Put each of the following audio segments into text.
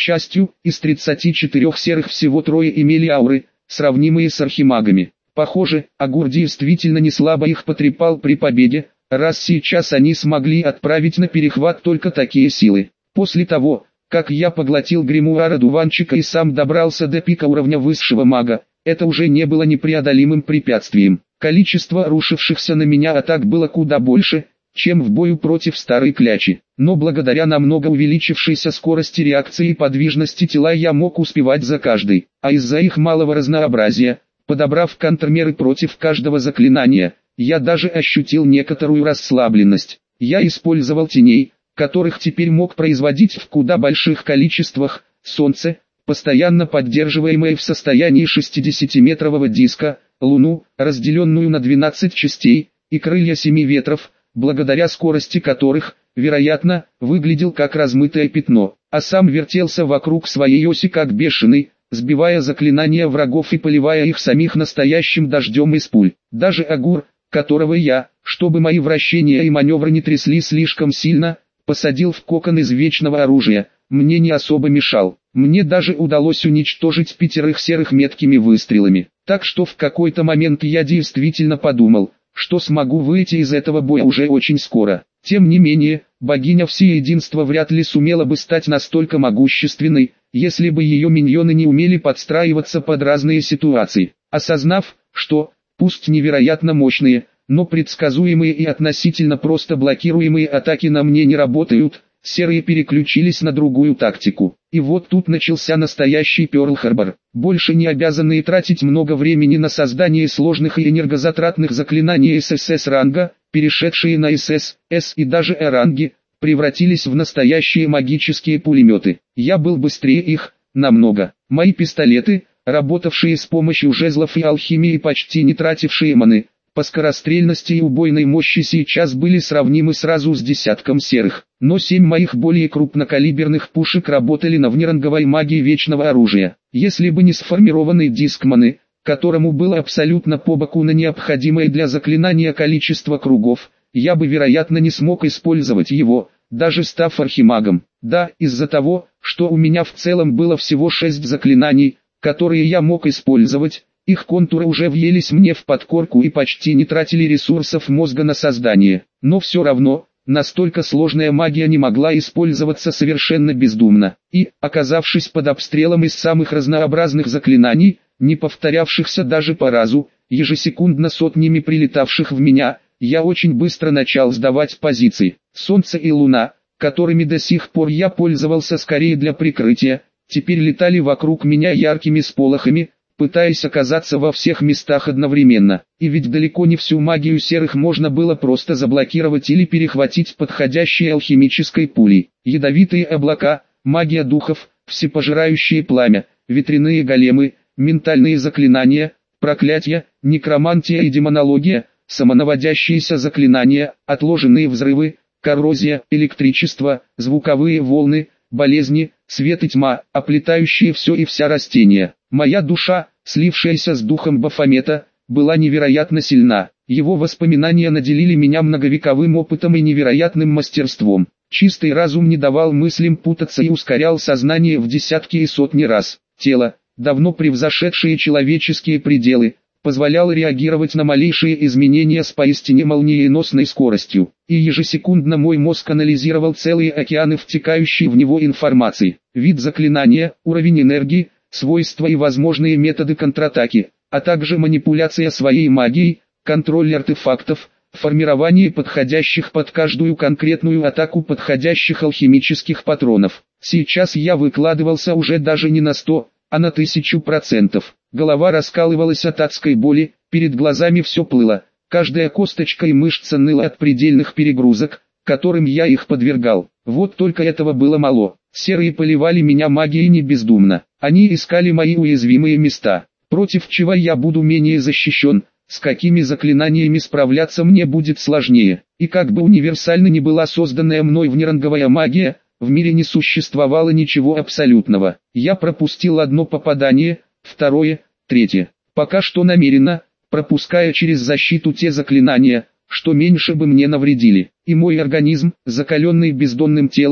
счастью, из 34 серых всего трое имели ауры, сравнимые с архимагами. Похоже, Агур действительно не слабо их потрепал при победе, раз сейчас они смогли отправить на перехват только такие силы. После того, как я поглотил гримуар одуванчика и сам добрался до пика уровня высшего мага, это уже не было непреодолимым препятствием. Количество рушившихся на меня атак было куда больше, чем в бою против старой клячи. Но благодаря намного увеличившейся скорости реакции и подвижности тела я мог успевать за каждой, а из-за их малого разнообразия, подобрав контрмеры против каждого заклинания, я даже ощутил некоторую расслабленность. Я использовал теней, которых теперь мог производить в куда больших количествах, солнце, постоянно поддерживаемое в состоянии 60-метрового диска, луну, разделенную на 12 частей, и крылья 7 ветров, благодаря скорости которых, вероятно, выглядел как размытое пятно, а сам вертелся вокруг своей оси как бешеный, сбивая заклинания врагов и поливая их самих настоящим дождем из пуль. Даже Агур, которого я, чтобы мои вращения и маневры не трясли слишком сильно, посадил в кокон из вечного оружия, мне не особо мешал. Мне даже удалось уничтожить 5 серых меткими выстрелами. Так что в какой-то момент я действительно подумал, что смогу выйти из этого боя уже очень скоро. Тем не менее, богиня Всеединства вряд ли сумела бы стать настолько могущественной, если бы ее миньоны не умели подстраиваться под разные ситуации. Осознав, что, пусть невероятно мощные, но предсказуемые и относительно просто блокируемые атаки на мне не работают, серые переключились на другую тактику. И вот тут начался настоящий Пёрл-Харбор. Больше не обязанные тратить много времени на создание сложных и энергозатратных заклинаний ССС ранга, перешедшие на СС, С и даже Э ранги, превратились в настоящие магические пулеметы. Я был быстрее их, намного. Мои пистолеты, работавшие с помощью жезлов и алхимии, почти не тратившие маны, по скорострельности и убойной мощи сейчас были сравнимы сразу с десятком серых. Но 7 моих более крупнокалиберных пушек работали на внеранговой магии вечного оружия. Если бы не сформированный диск маны, которому было абсолютно по боку на необходимое для заклинания количество кругов, я бы вероятно не смог использовать его, даже став архимагом. Да, из-за того, что у меня в целом было всего 6 заклинаний, которые я мог использовать, их контуры уже въелись мне в подкорку и почти не тратили ресурсов мозга на создание. Но все равно, настолько сложная магия не могла использоваться совершенно бездумно. И, оказавшись под обстрелом из самых разнообразных заклинаний, не повторявшихся даже по разу, ежесекундно сотнями прилетавших в меня, я очень быстро начал сдавать позиции. Солнце и луна, которыми до сих пор я пользовался скорее для прикрытия, теперь летали вокруг меня яркими сполохами, пытаясь оказаться во всех местах одновременно. И ведь далеко не всю магию серых можно было просто заблокировать или перехватить подходящей алхимической пулей. Ядовитые облака, магия духов, всепожирающее пламя, ветряные големы, ментальные заклинания, проклятия, некромантия и демонология, самонаводящиеся заклинания, отложенные взрывы, коррозия, электричество, звуковые волны, болезни, свет и тьма, оплетающие все и вся растения. Моя душа, слившаяся с духом Бафомета, была невероятно сильна. Его воспоминания наделили меня многовековым опытом и невероятным мастерством. Чистый разум не давал мыслям путаться и ускорял сознание в десятки и сотни раз. Тело, давно превзошедшее человеческие пределы, позволяло реагировать на малейшие изменения с поистине молниеносной скоростью. И ежесекундно мой мозг анализировал целые океаны втекающей в него информации. Вид заклинания, уровень энергии, свойства и возможные методы контратаки, а также манипуляция своей магией, контроль артефактов, формирование подходящих под каждую конкретную атаку подходящих алхимических патронов. Сейчас я выкладывался уже даже не на 100, а на 1000%. Голова раскалывалась от адской боли, перед глазами все плыло, каждая косточка и мышца ныла от предельных перегрузок, которым я их подвергал. Вот только этого было мало. Серые поливали меня магией не бездумно. Они искали мои уязвимые места, против чего я буду менее защищен, с какими заклинаниями справляться мне будет сложнее. И как бы универсально ни была созданная мной внеранговая магия, в мире не существовало ничего абсолютного. Я пропустил одно попадание, второе, третье. Пока что намеренно, пропуская через защиту те заклинания, что меньше бы мне навредили. И мой организм, закаленный бездонным телом,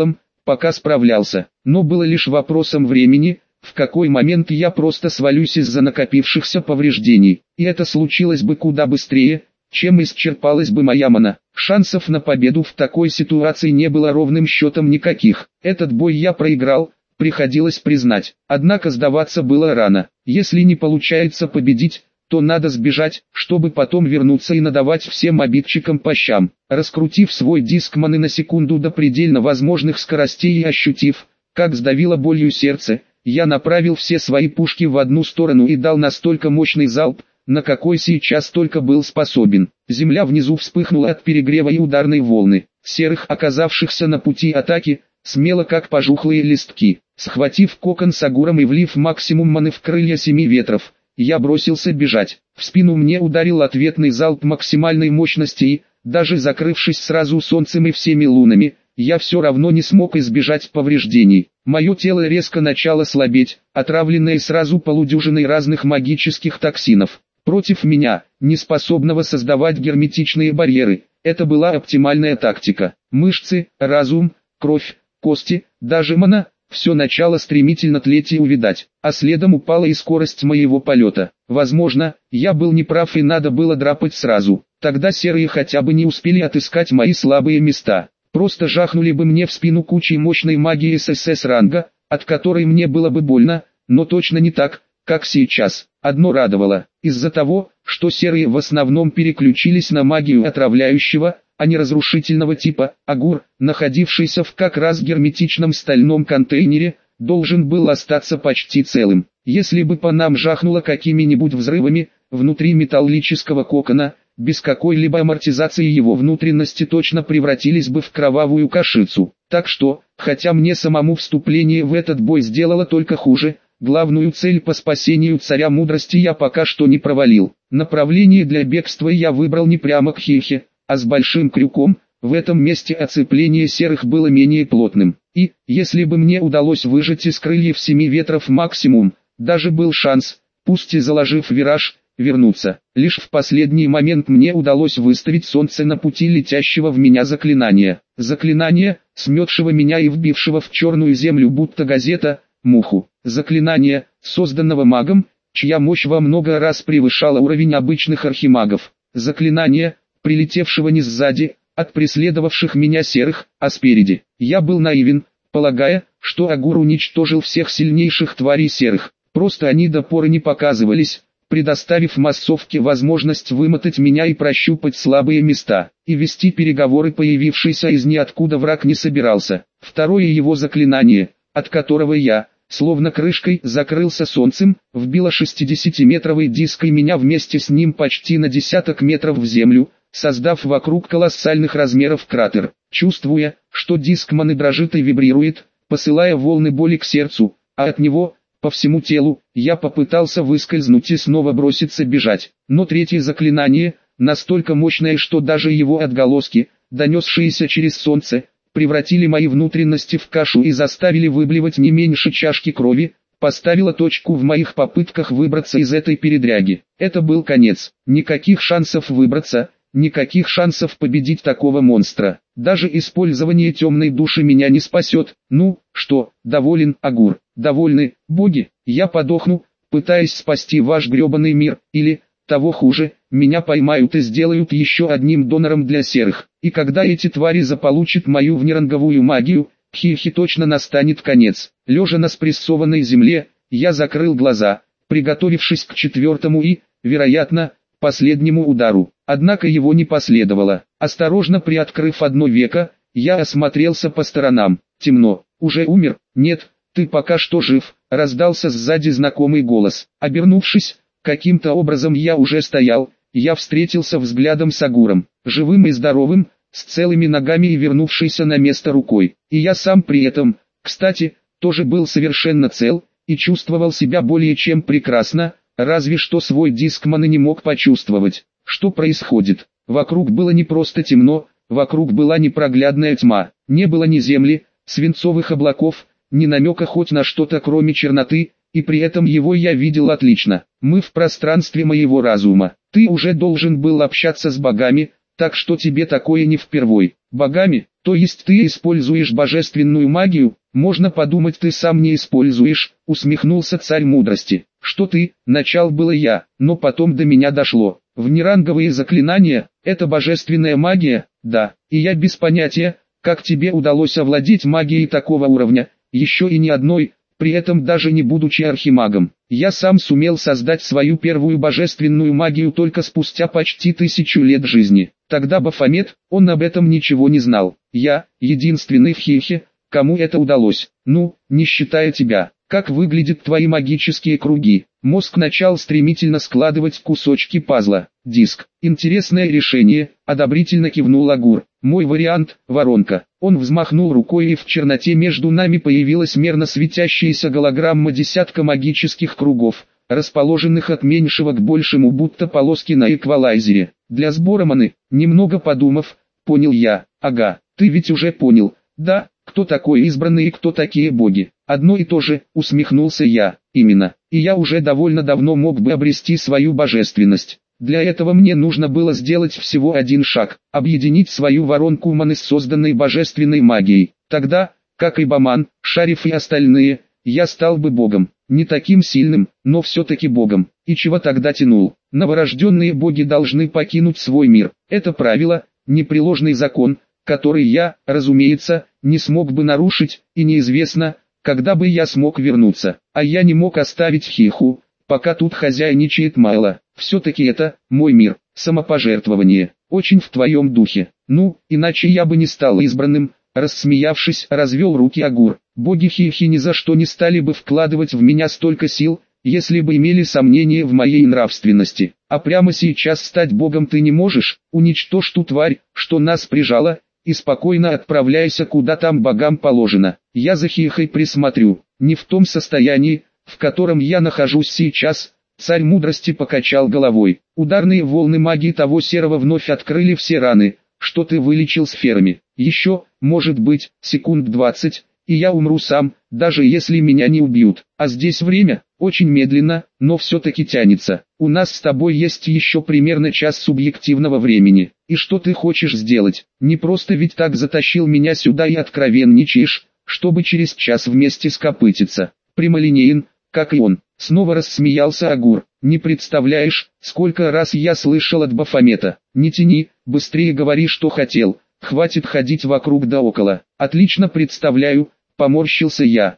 пока справлялся. Но было лишь вопросом времени, в какой момент я просто свалюсь из-за накопившихся повреждений. И это случилось бы куда быстрее, чем исчерпалась бы моя мана. Шансов на победу в такой ситуации не было ровным счетом никаких. Этот бой я проиграл, приходилось признать. Однако сдаваться было рано. Если не получается победить, то надо сбежать, чтобы потом вернуться и надавать всем обидчикам по щам. Раскрутив свой диск маны на секунду до предельно возможных скоростей и ощутив, как сдавило болью сердце, я направил все свои пушки в одну сторону и дал настолько мощный залп, на какой сейчас только был способен. Земля внизу вспыхнула от перегрева и ударной волны. Серых, оказавшихся на пути атаки, смело как пожухлые листки. Схватив кокон с агуром и влив максимум маны в крылья семи ветров, я бросился бежать. В спину мне ударил ответный залп максимальной мощности и, даже закрывшись сразу солнцем и всеми лунами, я все равно не смог избежать повреждений. Мое тело резко начало слабеть, отравленное сразу полудюжиной разных магических токсинов. Против меня, не способного создавать герметичные барьеры, это была оптимальная тактика. Мышцы, разум, кровь, кости, даже мана — все начало стремительно тлеть и увядать, а следом упала и скорость моего полета. Возможно, я был неправ и надо было драпать сразу, тогда серые хотя бы не успели отыскать мои слабые места. Просто жахнули бы мне в спину кучей мощной магии ССС ранга, от которой мне было бы больно, но точно не так, как сейчас. Одно радовало, из-за того, что серые в основном переключились на магию отравляющего, а не разрушительного типа, агур, находившийся в как раз герметичном стальном контейнере, должен был остаться почти целым. Если бы по нам жахнуло какими-нибудь взрывами, внутри металлического кокона, без какой-либо амортизации его внутренности точно превратились бы в кровавую кашицу. Так что, хотя мне самому вступление в этот бой сделало только хуже, главную цель по спасению царя мудрости я пока что не провалил. Направление для бегства я выбрал не прямо к Хихе, а с большим крюком. В этом месте оцепление серых было менее плотным. И, если бы мне удалось выжать из крыльев семи ветров максимум, даже был шанс, пусть и заложив вираж, вернуться. Лишь в последний момент мне удалось выставить солнце на пути летящего в меня заклинания. Заклинание, сметшего меня и вбившего в черную землю будто газета, муху. Заклинание, созданного магом, чья мощь во много раз превышала уровень обычных архимагов. Заклинание, прилетевшего не сзади, от преследовавших меня серых, а спереди. Я был наивен, полагая, что Агур уничтожил всех сильнейших тварей серых. Просто они до поры не показывались, предоставив массовке возможность вымотать меня и прощупать слабые места. И вести переговоры появившийся из ниоткуда враг не собирался. Второе его заклинание, от которого я, словно крышкой, закрылся солнцем, вбило 60-метровый диск и меня вместе с ним почти на десяток метров в землю, создав вокруг колоссальных размеров кратер. Чувствуя, что диск маны дрожит и вибрирует, посылая волны боли к сердцу, а от него, по всему телу, я попытался выскользнуть и снова броситься бежать. Но третье заклинание, настолько мощное, что даже его отголоски, донесшиеся через солнце, превратили мои внутренности в кашу и заставили выблевать не меньше чашки крови, поставило точку в моих попытках выбраться из этой передряги. Это был конец. Никаких шансов выбраться, никаких шансов победить такого монстра. Даже использование темной души меня не спасет. Ну, что, доволен, Агур? Довольны, боги? Я подохну, пытаясь спасти ваш гребаный мир, или, того хуже, меня поймают и сделают еще одним донором для серых. И когда эти твари заполучат мою внеранговую магию, Хихи точно настанет конец. Лежа на спрессованной земле, я закрыл глаза, приготовившись к четвертому и, вероятно, последнему удару. Однако его не последовало. Осторожно приоткрыв одно веко, я осмотрелся по сторонам. Темно. Уже умер? Нет, ты пока что жив, раздался сзади знакомый голос. Обернувшись, каким-то образом я уже стоял, я встретился взглядом с Агуром, живым и здоровым, с целыми ногами и вернувшейся на место рукой. И я сам при этом, кстати, тоже был совершенно цел, и чувствовал себя более чем прекрасно, разве что свой диск маны не мог почувствовать. Что происходит? Вокруг было не просто темно, вокруг была непроглядная тьма, не было ни земли, свинцовых облаков, ни намека хоть на что-то кроме черноты, и при этом его я видел отлично. Мы в пространстве моего разума. Ты уже должен был общаться с богами, так что тебе такое не впервой. Богами? То есть ты используешь божественную магию? Можно подумать, ты сам не используешь, усмехнулся царь мудрости. Что ты, начал было я, но потом до меня дошло. Внеранговые заклинания, это божественная магия, да, и я без понятия, как тебе удалось овладеть магией такого уровня, еще и ни одной, при этом даже не будучи архимагом. Я сам сумел создать свою первую божественную магию только спустя почти 1000 лет жизни. Тогда Бафомет, он об этом ничего не знал. Я, единственный в Хихе, кому это удалось. Ну, не считая тебя. Как выглядят твои магические круги? Мозг начал стремительно складывать кусочки пазла. Диск. Интересное решение, одобрительно кивнул Агур. Мой вариант – воронка. Он взмахнул рукой, и в черноте между нами появилась мерно светящаяся голограмма десятка магических кругов, расположенных от меньшего к большему, будто полоски на эквалайзере. Для сбора маны, немного подумав, понял я. Ага, ты ведь уже понял. Да, кто такой избранный и кто такие боги? Одно и то же, усмехнулся я. Именно. И я уже довольно давно мог бы обрести свою божественность. Для этого мне нужно было сделать всего один шаг, объединить свою воронку маны с созданной божественной магией. Тогда, как и Баман, Шариф и остальные, я стал бы богом. Не таким сильным, но все-таки богом. И чего тогда тянул? Новорожденные боги должны покинуть свой мир. Это правило, непреложный закон, который я, разумеется, не смог бы нарушить, и неизвестно, когда бы я смог вернуться. А я не мог оставить Хиху, пока тут хозяйничает Майла. Все-таки это, мой мир, самопожертвование, очень в твоем духе. Ну, иначе я бы не стал избранным, рассмеявшись, развел руки Агур. Боги Хихи ни за что не стали бы вкладывать в меня столько сил, если бы имели сомнения в моей нравственности. А прямо сейчас стать богом ты не можешь, уничтожь ту тварь, что нас прижала, и спокойно отправляйся куда там богам положено. Я за Хихой присмотрю, не в том состоянии, в котором я нахожусь сейчас. Царь мудрости покачал головой. Ударные волны магии того серого вновь открыли все раны, что ты вылечил сферами. Еще, может быть, секунд 20, и я умру сам, даже если меня не убьют. А здесь время, очень медленно, но все-таки тянется. У нас с тобой есть еще примерно час субъективного времени. И что ты хочешь сделать? Не просто ведь так затащил меня сюда и откровенничаешь, чтобы через час вместе скопытиться. Прямолинеен, как и он. Снова рассмеялся Агур. Не представляешь, сколько раз я слышал от Бафомета. Не тяни, быстрее говори, что хотел. Хватит ходить вокруг да около. Отлично представляю, поморщился я.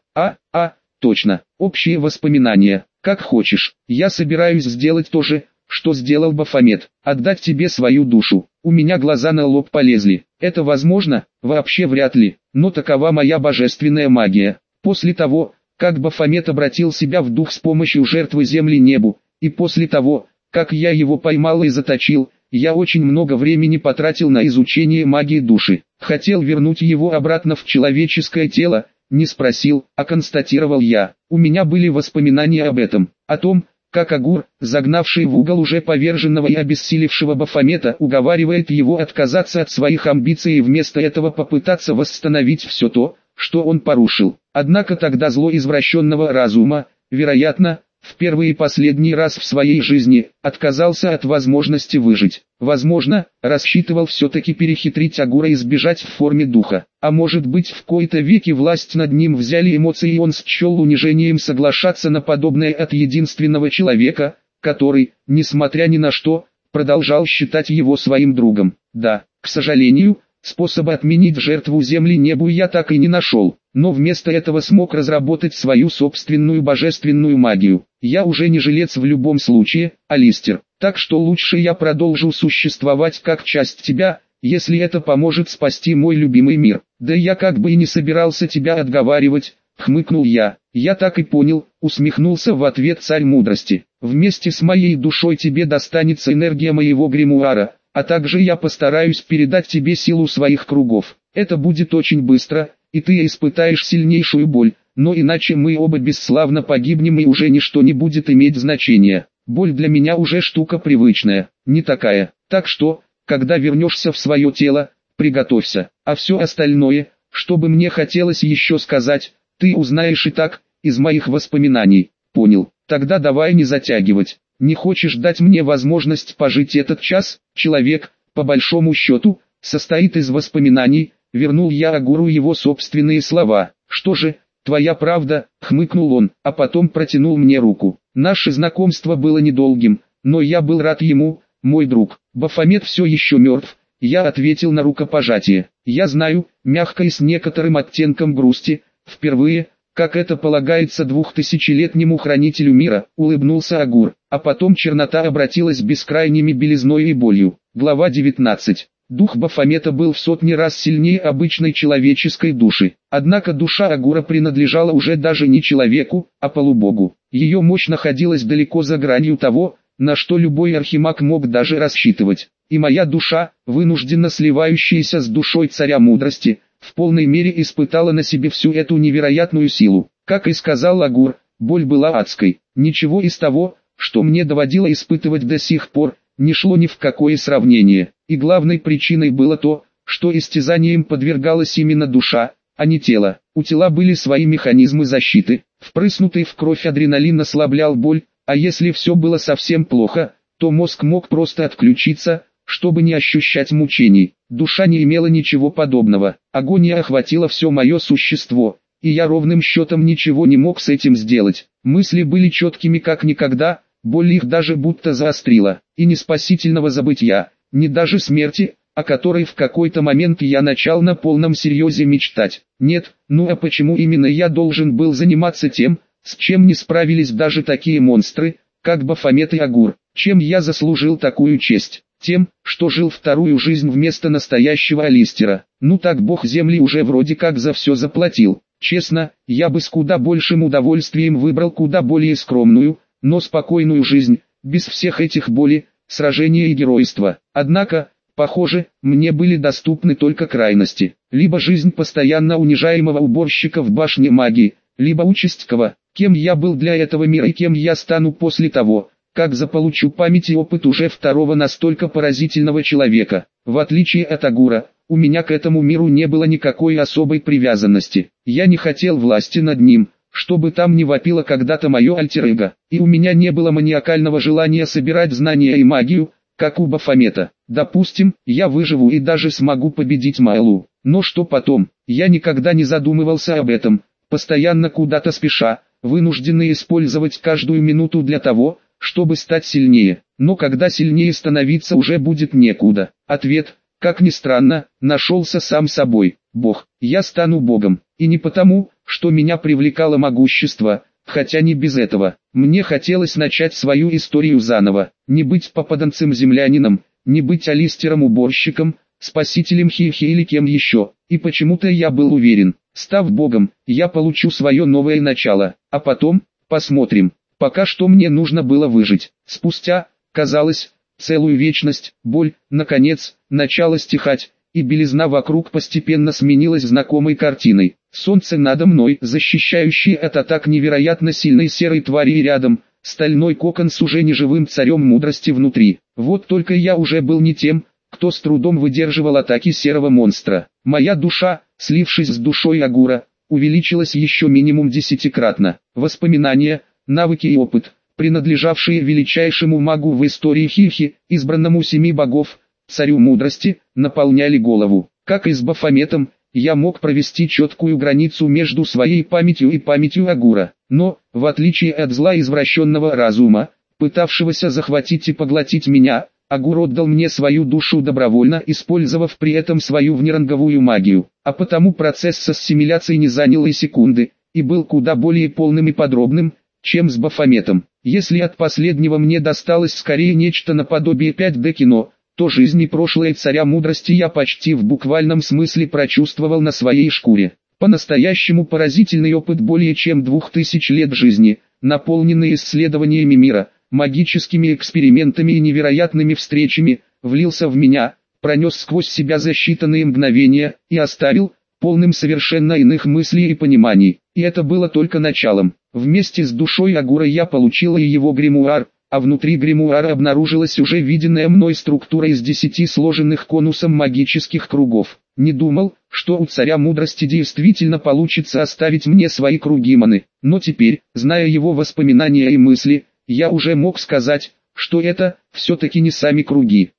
Точно, общие воспоминания. Как хочешь. Я собираюсь сделать то же, что сделал Бафомет. Отдать тебе свою душу. У меня глаза на лоб полезли. Это возможно? Вообще вряд ли. Но такова моя божественная магия. После того, как Бафомет обратил себя в дух с помощью жертвы земли небу, и после того, как я его поймал и заточил, я очень много времени потратил на изучение магии души. Хотел вернуть его обратно в человеческое тело, не спросил, а констатировал я. У меня были воспоминания об этом, о том, как Агур, загнавший в угол уже поверженного и обессилевшего Бафомета, уговаривает его отказаться от своих амбиций и вместо этого попытаться восстановить все то, что он порушил. Однако тогда зло извращенного разума, вероятно, в первый и последний раз в своей жизни, отказался от возможности выжить. Возможно, рассчитывал все-таки перехитрить Агура и сбежать в форме духа. А может быть, в кои-то веки власть над ним взяли эмоции, и он счел унижением соглашаться на подобное от единственного человека, который, несмотря ни на что, продолжал считать его своим другом. Да, к сожалению, способа отменить жертву земли небу я так и не нашел, но вместо этого смог разработать свою собственную божественную магию. Я уже не жилец в любом случае, Алистер, так что лучше я продолжу существовать как часть тебя, если это поможет спасти мой любимый мир. Да я как бы и не собирался тебя отговаривать, хмыкнул я. Я так и понял, усмехнулся в ответ царь мудрости. Вместе с моей душой тебе достанется энергия моего гримуара, а также я постараюсь передать тебе силу своих кругов. Это будет очень быстро, и ты испытаешь сильнейшую боль, но иначе мы оба бесславно погибнем, и уже ничто не будет иметь значения. Боль для меня уже штука привычная, не такая. Так что, когда вернешься в свое тело, приготовься. А все остальное, что бы мне хотелось еще сказать, ты узнаешь и так, из моих воспоминаний. Понял? Тогда давай не затягивать. Не хочешь дать мне возможность пожить этот час? Человек, по большому счету, состоит из воспоминаний, вернул я Агуру его собственные слова. Что же, твоя правда, хмыкнул он, а потом протянул мне руку. Наше знакомство было недолгим, но я был рад ему, мой друг. Бафомет все еще мертв, я ответил на рукопожатие. Я знаю, мягко и с некоторым оттенком грусти, впервые, как это полагается двухтысячелетнему хранителю мира, улыбнулся Агур, а потом чернота обратилась бескрайними белизной и болью. Глава 19. Дух Бафомета был в сотни раз сильнее обычной человеческой души. Однако душа Агура принадлежала уже даже не человеку, а полубогу. Ее мощь находилась далеко за гранью того, на что любой архимаг мог даже рассчитывать. И моя душа, вынужденно сливающаяся с душой царя мудрости, в полной мере испытала на себе всю эту невероятную силу. Как и сказал Агур, боль была адской. Ничего из того, что мне доводило испытывать до сих пор, не шло ни в какое сравнение. И главной причиной было то, что истязанием подвергалась именно душа, а не тело. У тела были свои механизмы защиты. Впрыснутый в кровь адреналин ослаблял боль, а если все было совсем плохо, то мозг мог просто отключиться, чтобы не ощущать мучений. Душа не имела ничего подобного. Агония охватила все мое существо, и я ровным счетом ничего не мог с этим сделать. Мысли были четкими как никогда, боль их даже будто заострила. И не спасительного забытья, ни даже смерти, о которой в какой-то момент я начал на полном серьезе мечтать. Нет, ну а почему именно я должен был заниматься тем, с чем не справились даже такие монстры, как Бафомет и Агур? Чем я заслужил такую честь? Тем, что жил вторую жизнь вместо настоящего Алистера. Ну так бог земли уже вроде как за все заплатил. Честно, я бы с куда большим удовольствием выбрал куда более скромную, но спокойную жизнь, без всех этих боли, сражения и геройства. Однако, похоже, мне были доступны только крайности. Либо жизнь постоянно унижаемого уборщика в башне магии, либо участь кого, кем я был для этого мира и кем я стану после того, как заполучу память и опыт уже второго настолько поразительного человека. В отличие от Агура, у меня к этому миру не было никакой особой привязанности. Я не хотел власти над ним, чтобы там не вопило когда-то мое альтер-эго, и у меня не было маниакального желания собирать знания и магию, как у Бафомета. Допустим, я выживу и даже смогу победить Майлу. Но что потом? Я никогда не задумывался об этом, постоянно куда-то спеша, вынужденный использовать каждую минуту для того, чтобы стать сильнее. Но когда сильнее становиться уже будет некуда. Ответ, как ни странно, нашелся сам собой. Бог. Я стану Богом. И не потому, что меня привлекало могущество, хотя не без этого. Мне хотелось начать свою историю заново. Не быть попаданцем-землянином, не быть Алистером-уборщиком, спасителем Хихи или кем еще. И почему-то я был уверен, став Богом, я получу свое новое начало. А потом, посмотрим. Пока что мне нужно было выжить. Спустя, казалось, целую вечность, боль, наконец, начала стихать, и белизна вокруг постепенно сменилась знакомой картиной. Солнце надо мной, защищающее от атак невероятно сильной серой твари, и рядом, стальной кокон с уже неживым царем мудрости внутри. Вот только я уже был не тем, кто с трудом выдерживал атаки серого монстра. Моя душа, слившись с душой Агура, увеличилась еще минимум 10-кратно. Воспоминания, навыки и опыт, принадлежавшие величайшему магу в истории Хихи, избранному 7 богов, царю мудрости, наполняли голову. Как и с Бафометом, я мог провести четкую границу между своей памятью и памятью Агура. Но, в отличие от зла извращенного разума, пытавшегося захватить и поглотить меня, Агур отдал мне свою душу добровольно, использовав при этом свою внеранговую магию. А потому процесс ассимиляции не занял и секунды, и был куда более полным и подробным, чем с Бафометом. Если от последнего мне досталось скорее нечто наподобие 5D кино, то жизнь и прошлое царя мудрости я почти в буквальном смысле прочувствовал на своей шкуре. По-настоящему поразительный опыт более чем 2000 лет жизни, наполненный исследованиями мира, магическими экспериментами и невероятными встречами, влился в меня, пронес сквозь себя за считанные мгновения и оставил, полным совершенно иных мыслей и пониманий. И это было только началом. Вместе с душой Агура я получила и его гримуар, а внутри гримуара обнаружилась уже виденная мной структура из 10 сложенных конусом магических кругов. Не думал, что у царя мудрости действительно получится оставить мне свои круги маны, но теперь, зная его воспоминания и мысли, я уже мог сказать, что это, все-таки не сами круги.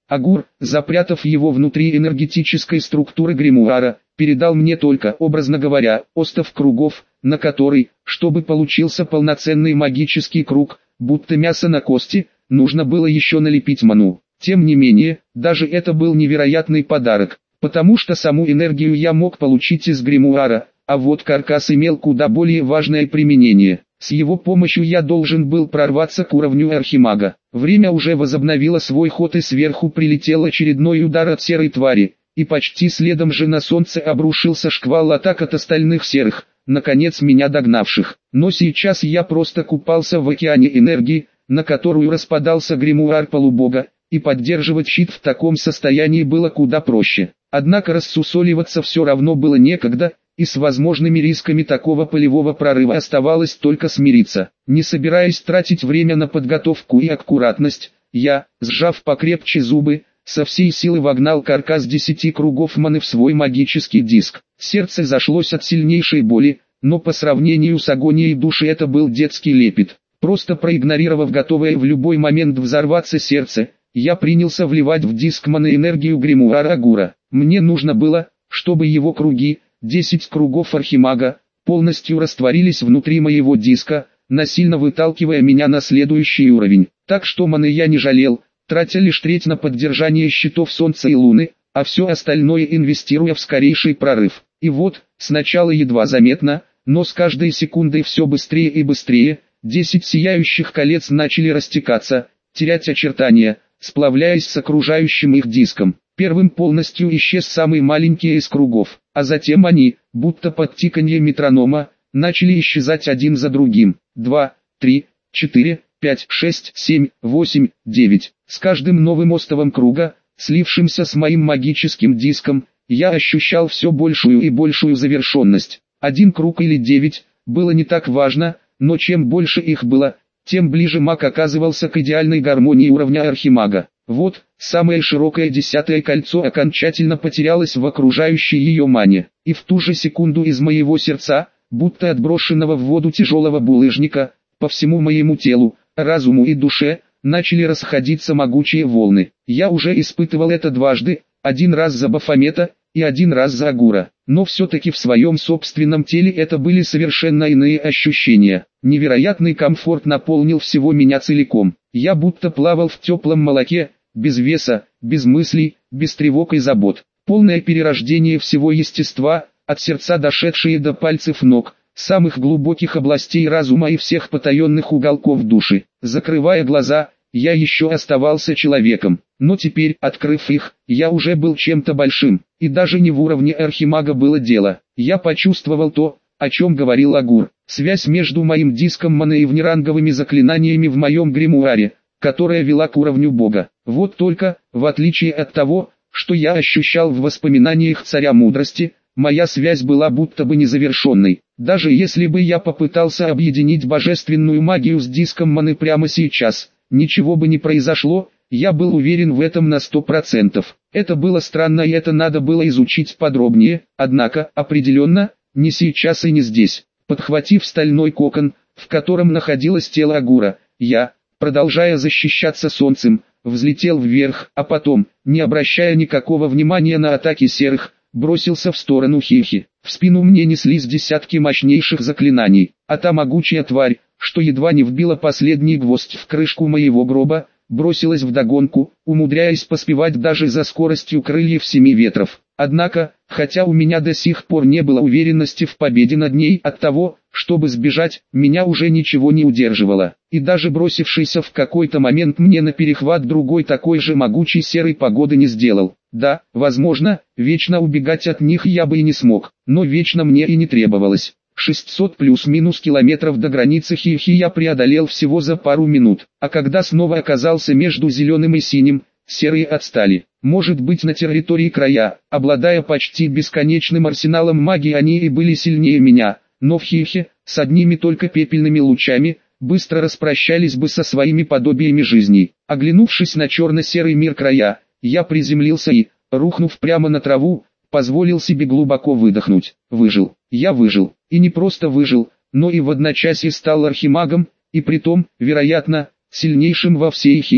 Агур, запрятав его внутри энергетической структуры гримуара, передал мне только, образно говоря, остов кругов, на который, чтобы получился полноценный магический круг, будто мясо на кости, нужно было еще налепить ману. Тем не менее, даже это был невероятный подарок, потому что саму энергию я мог получить из гримуара, а вот каркас имел куда более важное применение. С его помощью я должен был прорваться к уровню архимага. Время уже возобновило свой ход, и сверху прилетел очередной удар от серой твари, и почти следом же на солнце обрушился шквал атак от остальных серых, наконец меня догнавших. Но сейчас я просто купался в океане энергии, на которую распадался гримуар полубога, и поддерживать щит в таком состоянии было куда проще. Однако рассусоливаться все равно было некогда, и с возможными рисками такого полевого прорыва оставалось только смириться. Не собираясь тратить время на подготовку и аккуратность, я, сжав покрепче зубы, со всей силы вогнал каркас 10 кругов маны в свой магический диск. Сердце зашлось от сильнейшей боли, но по сравнению с агонией души это был детский лепет. Просто проигнорировав готовое в любой момент взорваться сердце, я принялся вливать в диск маны энергию гримуара Агура. Мне нужно было, чтобы его круги, 10 кругов архимага, полностью растворились внутри моего диска, насильно выталкивая меня на следующий уровень. Так что маны я не жалел, тратя лишь треть на поддержание щитов Солнца и Луны, а все остальное инвестируя в скорейший прорыв. И вот, сначала едва заметно, но с каждой секундой все быстрее и быстрее, 10 сияющих колец начали растекаться, терять очертания, сплавляясь с окружающим их диском. Первым полностью исчез самый маленький из кругов, а затем они, будто под тиканье метронома, начали исчезать один за другим. 2, 3, 4, 5, 6, 7, 8, 9. С каждым новым остовом круга, слившимся с моим магическим диском, я ощущал все большую и большую завершенность. Один круг или 9, было не так важно, но чем больше их было, тем ближе маг оказывался к идеальной гармонии уровня архимага. Вот, самое широкое 10-е кольцо окончательно потерялось в окружающей ее мане, и в ту же секунду из моего сердца, будто отброшенного в воду тяжелого булыжника, по всему моему телу, разуму и душе, начали расходиться могучие волны. Я уже испытывал это дважды, один раз за Бафомета и один раз за Агура, но все-таки в своем собственном теле это были совершенно иные ощущения. Невероятный комфорт наполнил всего меня целиком. Я будто плавал в теплом молоке, без веса, без мыслей, без тревог и забот. Полное перерождение всего естества, от сердца дошедшие до пальцев ног, самых глубоких областей разума и всех потаенных уголков души. Закрывая глаза, я еще оставался человеком, но теперь, открыв их, я уже был чем-то большим, и даже не в уровне архимага было дело. Я почувствовал то, о чем говорил Агур, связь между моим диском маны и внеранговыми заклинаниями в моем гримуаре, которая вела к уровню бога. Вот только, в отличие от того, что я ощущал в воспоминаниях царя мудрости, моя связь была будто бы незавершенной. Даже если бы я попытался объединить божественную магию с диском маны прямо сейчас, ничего бы не произошло, я был уверен в этом на 100%. Это было странно, и это надо было изучить подробнее, однако, определенно, не сейчас и не здесь. Подхватив стальной кокон, в котором находилось тело Агура, я, продолжая защищаться солнцем, взлетел вверх, а потом, не обращая никакого внимания на атаки серых, бросился в сторону Хихи. В спину мне неслись десятки мощнейших заклинаний, а та могучая тварь, что едва не вбила последний гвоздь в крышку моего гроба, бросилась вдогонку, умудряясь поспевать даже за скоростью крыльев 7 ветров. Однако, хотя у меня до сих пор не было уверенности в победе над ней, от того, чтобы сбежать, меня уже ничего не удерживало. И даже бросившийся в какой-то момент мне на перехват другой такой же могучей серой погоды не сделал. Да, возможно, вечно убегать от них я бы и не смог, но вечно мне и не требовалось. 600 плюс-минус километров до границы Хихи я преодолел всего за пару минут, а когда снова оказался между зеленым и синим, серые отстали. Может быть, на территории края, обладая почти бесконечным арсеналом магии, они и были сильнее меня, но в Хихе, с одними только пепельными лучами, быстро распрощались бы со своими подобиями жизней. Оглянувшись на черно-серый мир края, я приземлился и, рухнув прямо на траву, позволил себе глубоко выдохнуть. Выжил. Я выжил. И не просто выжил, но и в одночасье стал архимагом, и притом, вероятно, сильнейшим во всей Хихе.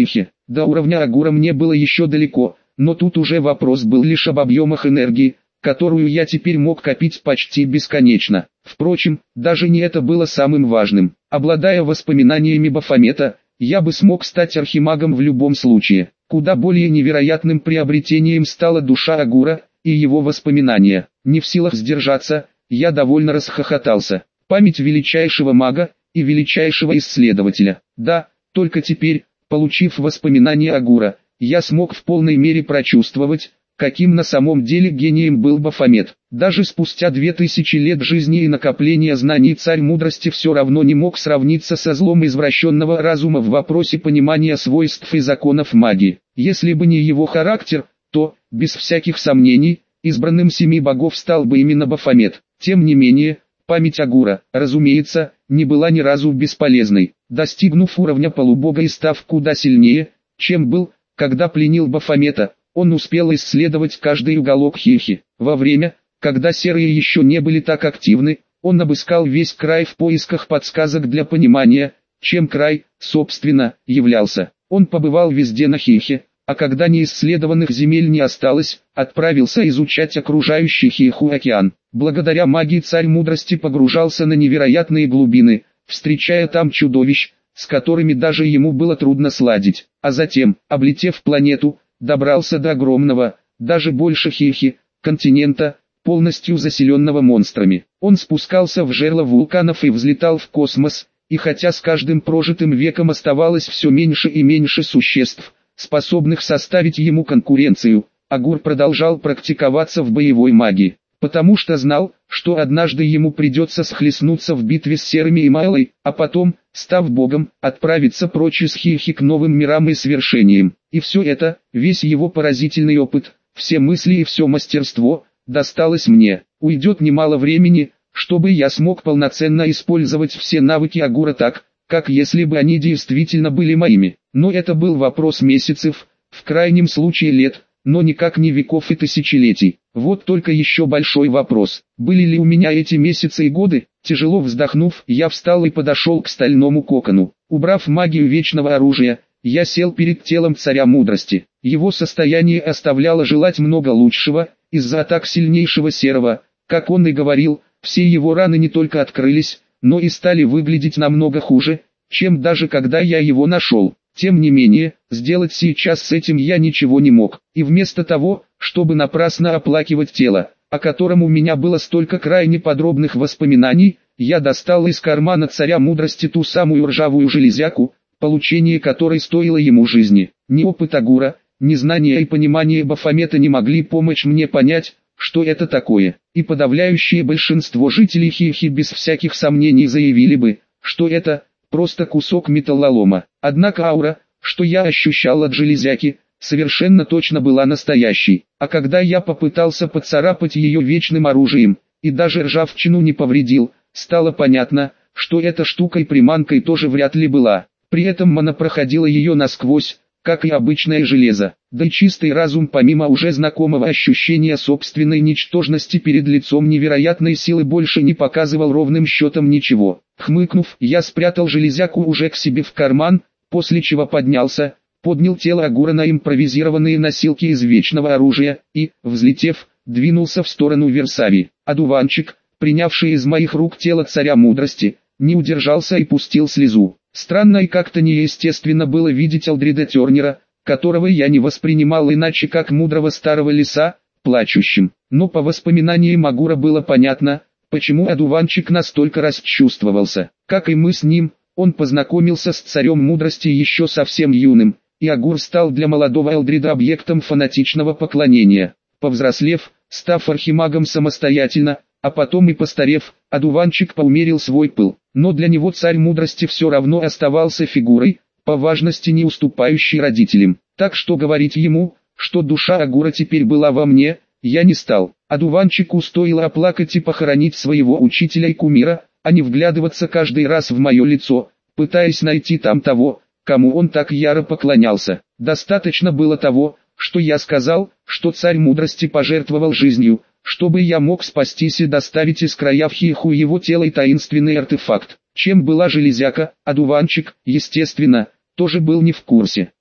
До уровня Агура мне было еще далеко, но тут уже вопрос был лишь об объемах энергии, которую я теперь мог копить почти бесконечно. Впрочем, даже не это было самым важным. Обладая воспоминаниями Бафомета, я бы смог стать архимагом в любом случае. Куда более невероятным приобретением стала душа Агура и его воспоминания. Не в силах сдержаться, я довольно расхохотался. Память величайшего мага и величайшего исследователя. Да, только теперь, получив воспоминания Агура, я смог в полной мере прочувствовать, каким на самом деле гением был Бафомет. Даже спустя 2000 лет жизни и накопления знаний царь мудрости все равно не мог сравниться со злом извращенного разума в вопросе понимания свойств и законов магии. Если бы не его характер, то, без всяких сомнений, избранным 7 богов стал бы именно Бафомет. Тем не менее, память Агура, разумеется, не была ни разу бесполезной. Достигнув уровня полубога и став куда сильнее, чем был, когда пленил Бафомета, он успел исследовать каждый уголок Хихи. Во время, когда серые еще не были так активны, он обыскал весь край в поисках подсказок для понимания, чем край, собственно, являлся. Он побывал везде на Хихе, а когда неисследованных земель не осталось, отправился изучать окружающий Хиху океан. Благодаря магии царь мудрости погружался на невероятные глубины, встречая там чудовищ, с которыми даже ему было трудно сладить. А затем, облетев планету, добрался до огромного, даже больше Хихи, континента, полностью заселенного монстрами. Он спускался в жерло вулканов и взлетал в космос, и хотя с каждым прожитым веком оставалось все меньше и меньше существ, способных составить ему конкуренцию, Агур продолжал практиковаться в боевой магии, потому что знал, что однажды ему придется схлестнуться в битве с серыми и Майлой, а потом, став богом, отправиться прочь из Хихи к новым мирам и свершениям. И все это, весь его поразительный опыт, все мысли и все мастерство, досталось мне. Уйдет немало времени, чтобы я смог полноценно использовать все навыки Агура так, как если бы они действительно были моими. Но это был вопрос месяцев, в крайнем случае лет, но никак не веков и тысячелетий. Вот только еще большой вопрос. Были ли у меня эти месяцы и годы? Тяжело вздохнув, я встал и подошел к стальному кокону. Убрав магию вечного оружия, я сел перед телом царя мудрости. Его состояние оставляло желать много лучшего, из-за атак сильнейшего серого, как он и говорил, все его раны не только открылись, но и стали выглядеть намного хуже, чем даже когда я его нашел. Тем не менее, сделать сейчас с этим я ничего не мог, и вместо того, чтобы напрасно оплакивать тело, о котором у меня было столько крайне подробных воспоминаний, я достал из кармана царя мудрости ту самую ржавую железяку, получение которой стоило ему жизни. Ни опыт Агура, ни знания и понимание Бафомета не могли помочь мне понять, что это такое, и подавляющее большинство жителей Хихи без всяких сомнений заявили бы, что это просто кусок металлолома. Однако аура, что я ощущал от железяки, совершенно точно была настоящей, а когда я попытался поцарапать ее вечным оружием, и даже ржавчину не повредил, стало понятно, что эта штукой-приманкой тоже вряд ли была. При этом она проходила ее насквозь, как и обычное железо. Да и чистый разум помимо уже знакомого ощущения собственной ничтожности перед лицом невероятной силы больше не показывал ровным счетом ничего. Хмыкнув, я спрятал железяку уже к себе в карман, после чего поднялся, поднял тело Агура на импровизированные носилки из вечного оружия и, взлетев, двинулся в сторону Версавии. Одуванчик, принявший из моих рук тело царя мудрости, не удержался и пустил слезу. Странно и как-то неестественно было видеть Элдрида Тернера, которого я не воспринимал иначе как мудрого старого лиса, плачущим. Но по воспоминаниям Агура было понятно, почему одуванчик настолько расчувствовался. Как и мы с ним, он познакомился с царем мудрости еще совсем юным, и Агур стал для молодого Элдрида объектом фанатичного поклонения. Повзрослев, став архимагом самостоятельно, а потом и постарев, одуванчик поумерил свой пыл. Но для него царь мудрости все равно оставался фигурой, по важности не уступающей родителям. Так что говорить ему, что душа Агура теперь была во мне, я не стал. Одуванчику стоило оплакать и похоронить своего учителя и кумира, а не вглядываться каждый раз в мое лицо, пытаясь найти там того, кому он так яро поклонялся. Достаточно было того, что я сказал, что царь мудрости пожертвовал жизнью, чтобы я мог спастись и доставить из края в Хиху его тело и таинственный артефакт. Чем была железяка, одуванчик, естественно, тоже был не в курсе.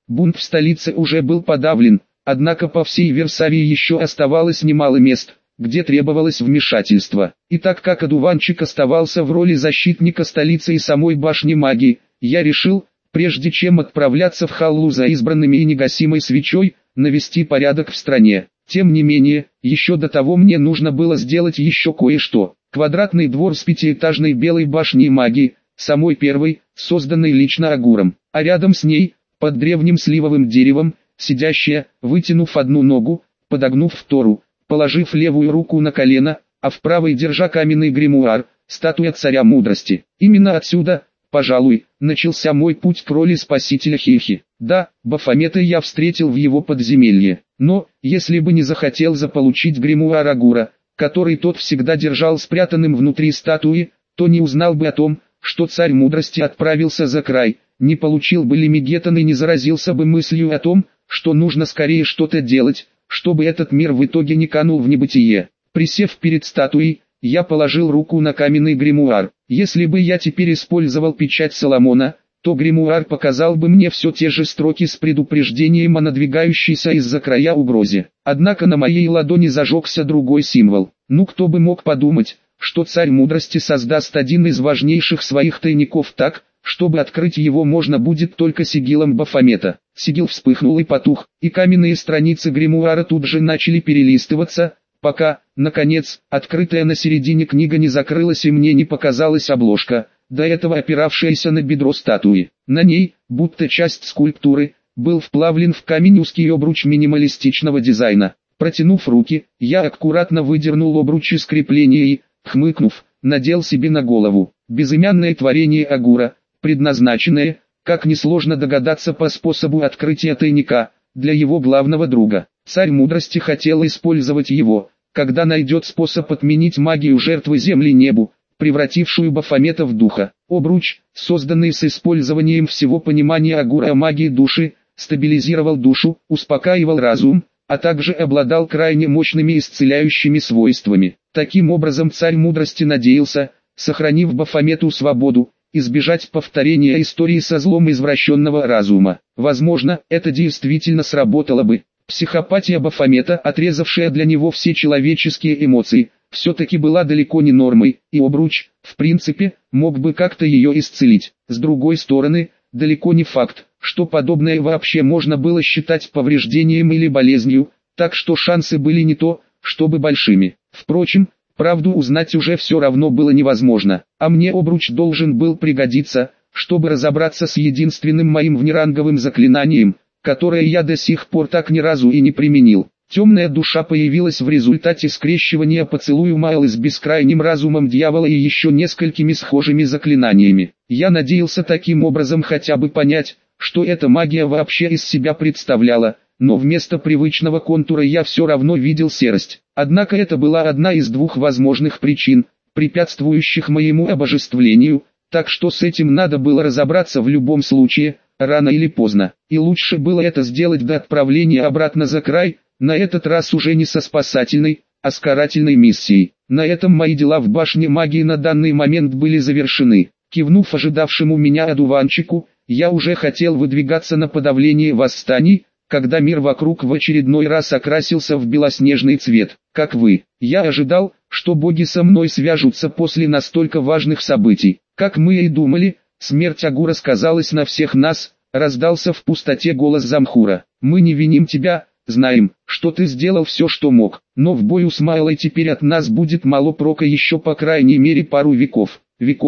Бунт в столице уже был подавлен, однако по всей Версавии еще оставалось немало мест, где требовалось вмешательство. И так как одуванчик оставался в роли защитника столицы и самой башни магии, я решил, прежде чем отправляться в Халлу за избранными и негасимой свечой, навести порядок в стране. Тем не менее, еще до того мне нужно было сделать еще кое-что. Квадратный двор с пятиэтажной белой башней магии, самой первой, созданной лично Агуром, а рядом с ней, под древним сливовым деревом, сидящая, вытянув одну ногу, подогнув вторую, положив левую руку на колено, а в правой держа каменный гримуар, статуя царя мудрости. Именно отсюда, пожалуй, начался мой путь к роли спасителя Хихи. Да, Бафомета я встретил в его подземелье, но, если бы не захотел заполучить гримуар Агура, который тот всегда держал спрятанным внутри статуи, то не узнал бы о том, что царь мудрости отправился за край, не получил бы Лемегетон и не заразился бы мыслью о том, что нужно скорее что-то делать, чтобы этот мир в итоге не канул в небытие. Присев перед статуей, я положил руку на каменный гримуар. Если бы я теперь использовал печать Соломона, то гримуар показал бы мне все те же строки с предупреждением о надвигающейся из-за края угрозе. Однако на моей ладони зажегся другой символ. Ну кто бы мог подумать, что царь мудрости создаст один из важнейших своих тайников так, чтобы открыть его можно будет только сигилом Бафомета. Сигил вспыхнул и потух, и каменные страницы гримуара тут же начали перелистываться, пока, наконец, открытая на середине книга не закрылась и мне не показалась обложка, до этого опиравшаяся на бедро статуи. На ней, будто часть скульптуры, был вплавлен в камень узкий обруч минималистичного дизайна. Протянув руки, я аккуратно выдернул обруч из крепления и, хмыкнув, надел себе на голову. Безымянное творение Агура, предназначенное, как несложно догадаться по способу открытия тайника, для его главного друга. Царь мудрости хотел использовать его, когда найдет способ отменить магию жертвы земли небу, превратившую Бафомета в духа. Обруч, созданный с использованием всего понимания Агура о магии души, стабилизировал душу, успокаивал разум, а также обладал крайне мощными исцеляющими свойствами. Таким образом царь мудрости надеялся, сохранив Бафомету свободу, избежать повторения истории со злом извращенного разума. Возможно, это действительно сработало бы. Психопатия Бафомета, отрезавшая для него все человеческие эмоции, все-таки была далеко не нормой, и обруч, в принципе, мог бы как-то ее исцелить. С другой стороны, далеко не факт, что подобное вообще можно было считать повреждением или болезнью, так что шансы были не то, чтобы большими. Впрочем, правду узнать уже все равно было невозможно, а мне обруч должен был пригодиться, чтобы разобраться с единственным моим внеранговым заклинанием, которое я до сих пор так ни разу и не применил. Темная душа появилась в результате скрещивания поцелую Майлы с бескрайним разумом дьявола и еще несколькими схожими заклинаниями. Я надеялся таким образом хотя бы понять, что эта магия вообще из себя представляла, но вместо привычного контура я все равно видел серость. Однако это была одна из двух возможных причин, препятствующих моему обожествлению, так что с этим надо было разобраться в любом случае, рано или поздно. И лучше было это сделать до отправления обратно за край, на этот раз уже не со спасательной, а с карательной миссией. На этом мои дела в башне магии на данный момент были завершены. Кивнув ожидавшему меня одуванчику, я уже хотел выдвигаться на подавление восстаний, когда мир вокруг в очередной раз окрасился в белоснежный цвет. Как вы, я ожидал, что боги со мной свяжутся после настолько важных событий. Как мы и думали, смерть Агура сказалась на всех нас, раздался в пустоте голос Замхура. Мы не виним тебя, знаем, что ты сделал все, что мог, но в бою с Майлой теперь от нас будет мало прока еще по крайней мере пару веков,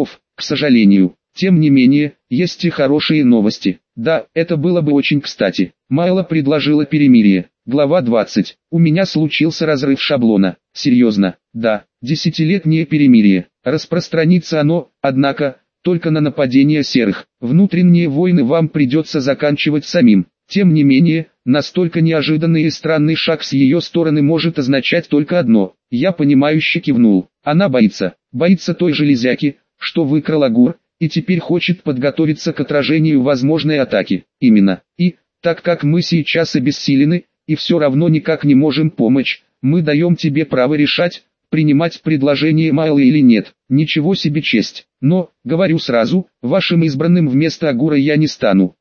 к сожалению. Тем не менее, есть и хорошие новости. Да, это было бы очень кстати. Майла предложила перемирие. Глава 20. У меня случился разрыв шаблона. Серьезно, да, 10-летнее перемирие. Распространится оно, однако, только на нападение серых. Внутренние войны вам придется заканчивать самим. Тем не менее, настолько неожиданный и странный шаг с ее стороны может означать только одно. Я понимающе кивнул. Она боится той железяки, что выкрал Агур, и теперь хочет подготовиться к отражению возможной атаки. Именно. И, так как мы сейчас обессилены, и все равно никак не можем помочь, мы даем тебе право решать, принимать предложение Майлы или нет. Ничего себе честь. Но, говорю сразу, вашим избранным вместо Агура я не стану.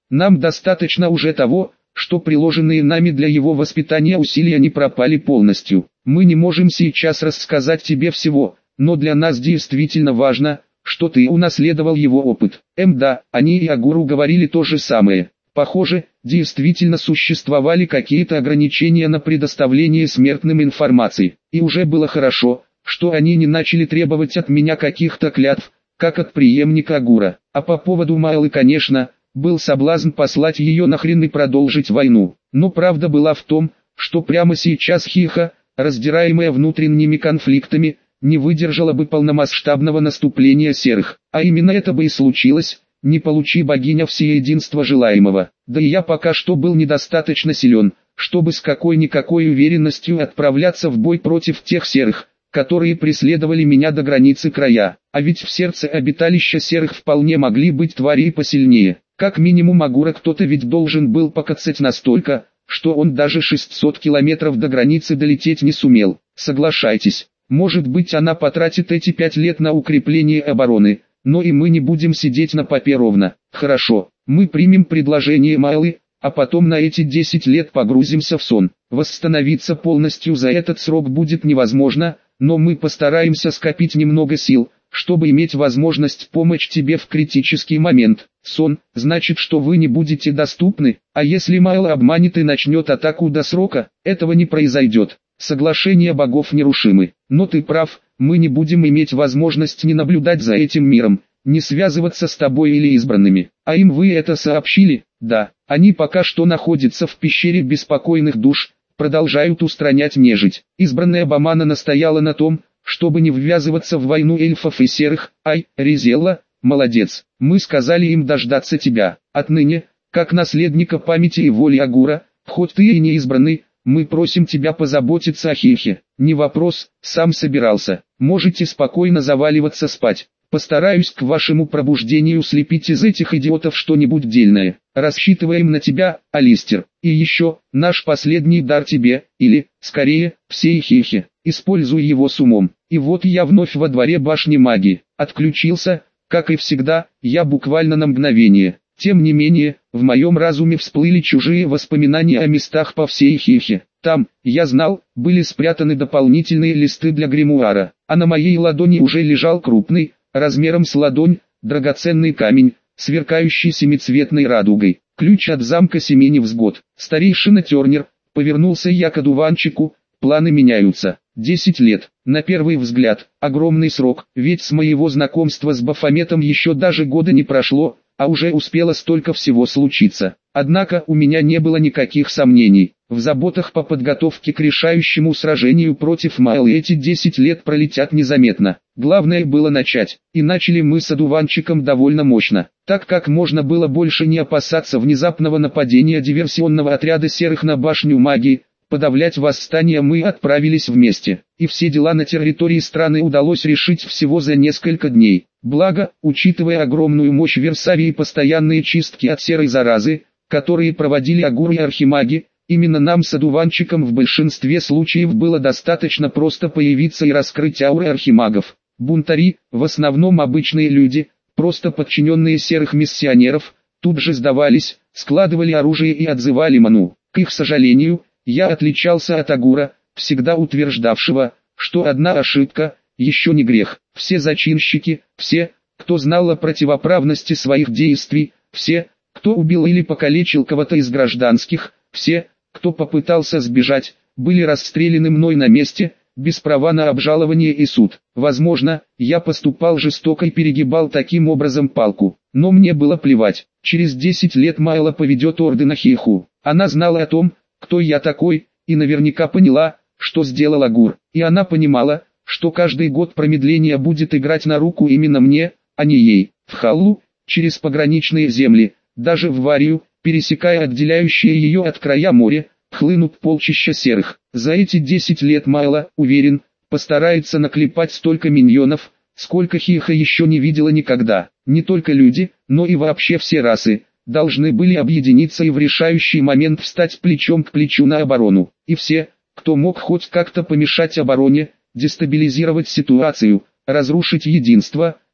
Нам достаточно уже того, что приложенные нами для его воспитания усилия не пропали полностью. Мы не можем сейчас рассказать тебе всего, но для нас действительно важно, что ты унаследовал его опыт. Да, они и о гуру говорили то же самое. Похоже, действительно существовали какие-то ограничения на предоставление смертным информации. И уже было хорошо, что они не начали требовать от меня каких-то клятв, как от преемника Агура. А по поводу Майлы, конечно, был соблазн послать ее нахрен и продолжить войну. Но правда была в том, что прямо сейчас Хиха, раздираемая внутренними конфликтами, не выдержала бы полномасштабного наступления серых. А именно это бы и случилось, не получи богиня всеединства желаемого. Да и я пока что был недостаточно силен, чтобы с какой-никакой уверенностью отправляться в бой против тех серых, которые преследовали меня до границы края. А ведь в сердце обиталища серых вполне могли быть твари и посильнее. Как минимум Агура кто-то ведь должен был покацать настолько, что он даже 600 километров до границы долететь не сумел. Соглашайтесь, может быть она потратит эти 5 лет на укрепление обороны, но и мы не будем сидеть на попе ровно. Хорошо, мы примем предложение Майлы, а потом на эти 10 лет погрузимся в сон. Восстановиться полностью за этот срок будет невозможно, но мы постараемся скопить немного сил, чтобы иметь возможность помочь тебе в критический момент. Сон, значит, что вы не будете доступны, а если Майла обманет и начнет атаку до срока, этого не произойдет. Соглашения богов нерушимы. Но ты прав, мы не будем иметь возможность не наблюдать за этим миром, не связываться с тобой или избранными. А им вы это сообщили? Да, они пока что находятся в пещере беспокойных душ, продолжают устранять нежить. Избранная Бамана настояла на том, чтобы не ввязываться в войну эльфов и серых. Ай, Ризелла, молодец, мы сказали им дождаться тебя. Отныне, как наследника памяти и воли Агура, хоть ты и не избранный, мы просим тебя позаботиться о Хихе. Не вопрос, сам собирался. Можете спокойно заваливаться спать. Постараюсь к вашему пробуждению слепить из этих идиотов что-нибудь дельное. Рассчитываем на тебя, Алистер. И еще, наш последний дар тебе, или, скорее, всей Хихе. Используй его с умом. И вот я вновь во дворе башни магии. Отключился, как и всегда, я буквально на мгновение. Тем не менее, в моем разуме всплыли чужие воспоминания о местах по всей Хихе. Там, я знал, были спрятаны дополнительные листы для гримуара, а на моей ладони уже лежал крупный, размером с ладонь, драгоценный камень, сверкающий семицветной радугой. Ключ от замка Семи Невзгод. Старейшина Тернер, повернулся я к одуванчику, планы меняются. 10 лет, на первый взгляд, огромный срок, ведь с моего знакомства с Бафометом еще даже года не прошло, а уже успело столько всего случиться. Однако у меня не было никаких сомнений. В заботах по подготовке к решающему сражению против Майлы эти 10 лет пролетят незаметно. Главное было начать, и начали мы с одуванчиком довольно мощно, так как можно было больше не опасаться внезапного нападения диверсионного отряда серых на башню магии. Подавлять восстание мы отправились вместе, и все дела на территории страны удалось решить всего за несколько дней. Благо, учитывая огромную мощь Версавии и постоянные чистки от серой заразы, которые проводили агуры и архимаги, именно нам с одуванчиком в большинстве случаев было достаточно просто появиться и раскрыть ауры архимагов. Бунтари, в основном обычные люди, просто подчиненные серых миссионеров, тут же сдавались, складывали оружие и отзывали ману. К их сожалению, я отличался от Агура, всегда утверждавшего, что одна ошибка – еще не грех. Все зачинщики, все, кто знал о противоправности своих действий, все, кто убил или покалечил кого-то из гражданских, все, кто попытался сбежать, были расстреляны мной на месте, без права на обжалование и суд. Возможно, я поступал жестоко и перегибал таким образом палку, но мне было плевать. Через 10 лет Майла поведет орды на Хиху. Она знала о том, кто я такой, и наверняка поняла, что сделал Агур. И она понимала, что каждый год промедления будет играть на руку именно мне, а не ей. В Халлу, через пограничные земли, даже в Варию, пересекая отделяющее ее от края море, хлынут полчища серых. За эти 10 лет Майла, уверен, постарается наклепать столько миньонов, сколько Хиха еще не видела никогда. Не только люди, но и вообще все расы должны были объединиться и в решающий момент встать плечом к плечу на оборону. И все, кто мог хоть как-то помешать обороне, дестабилизировать ситуацию, разрушить единство,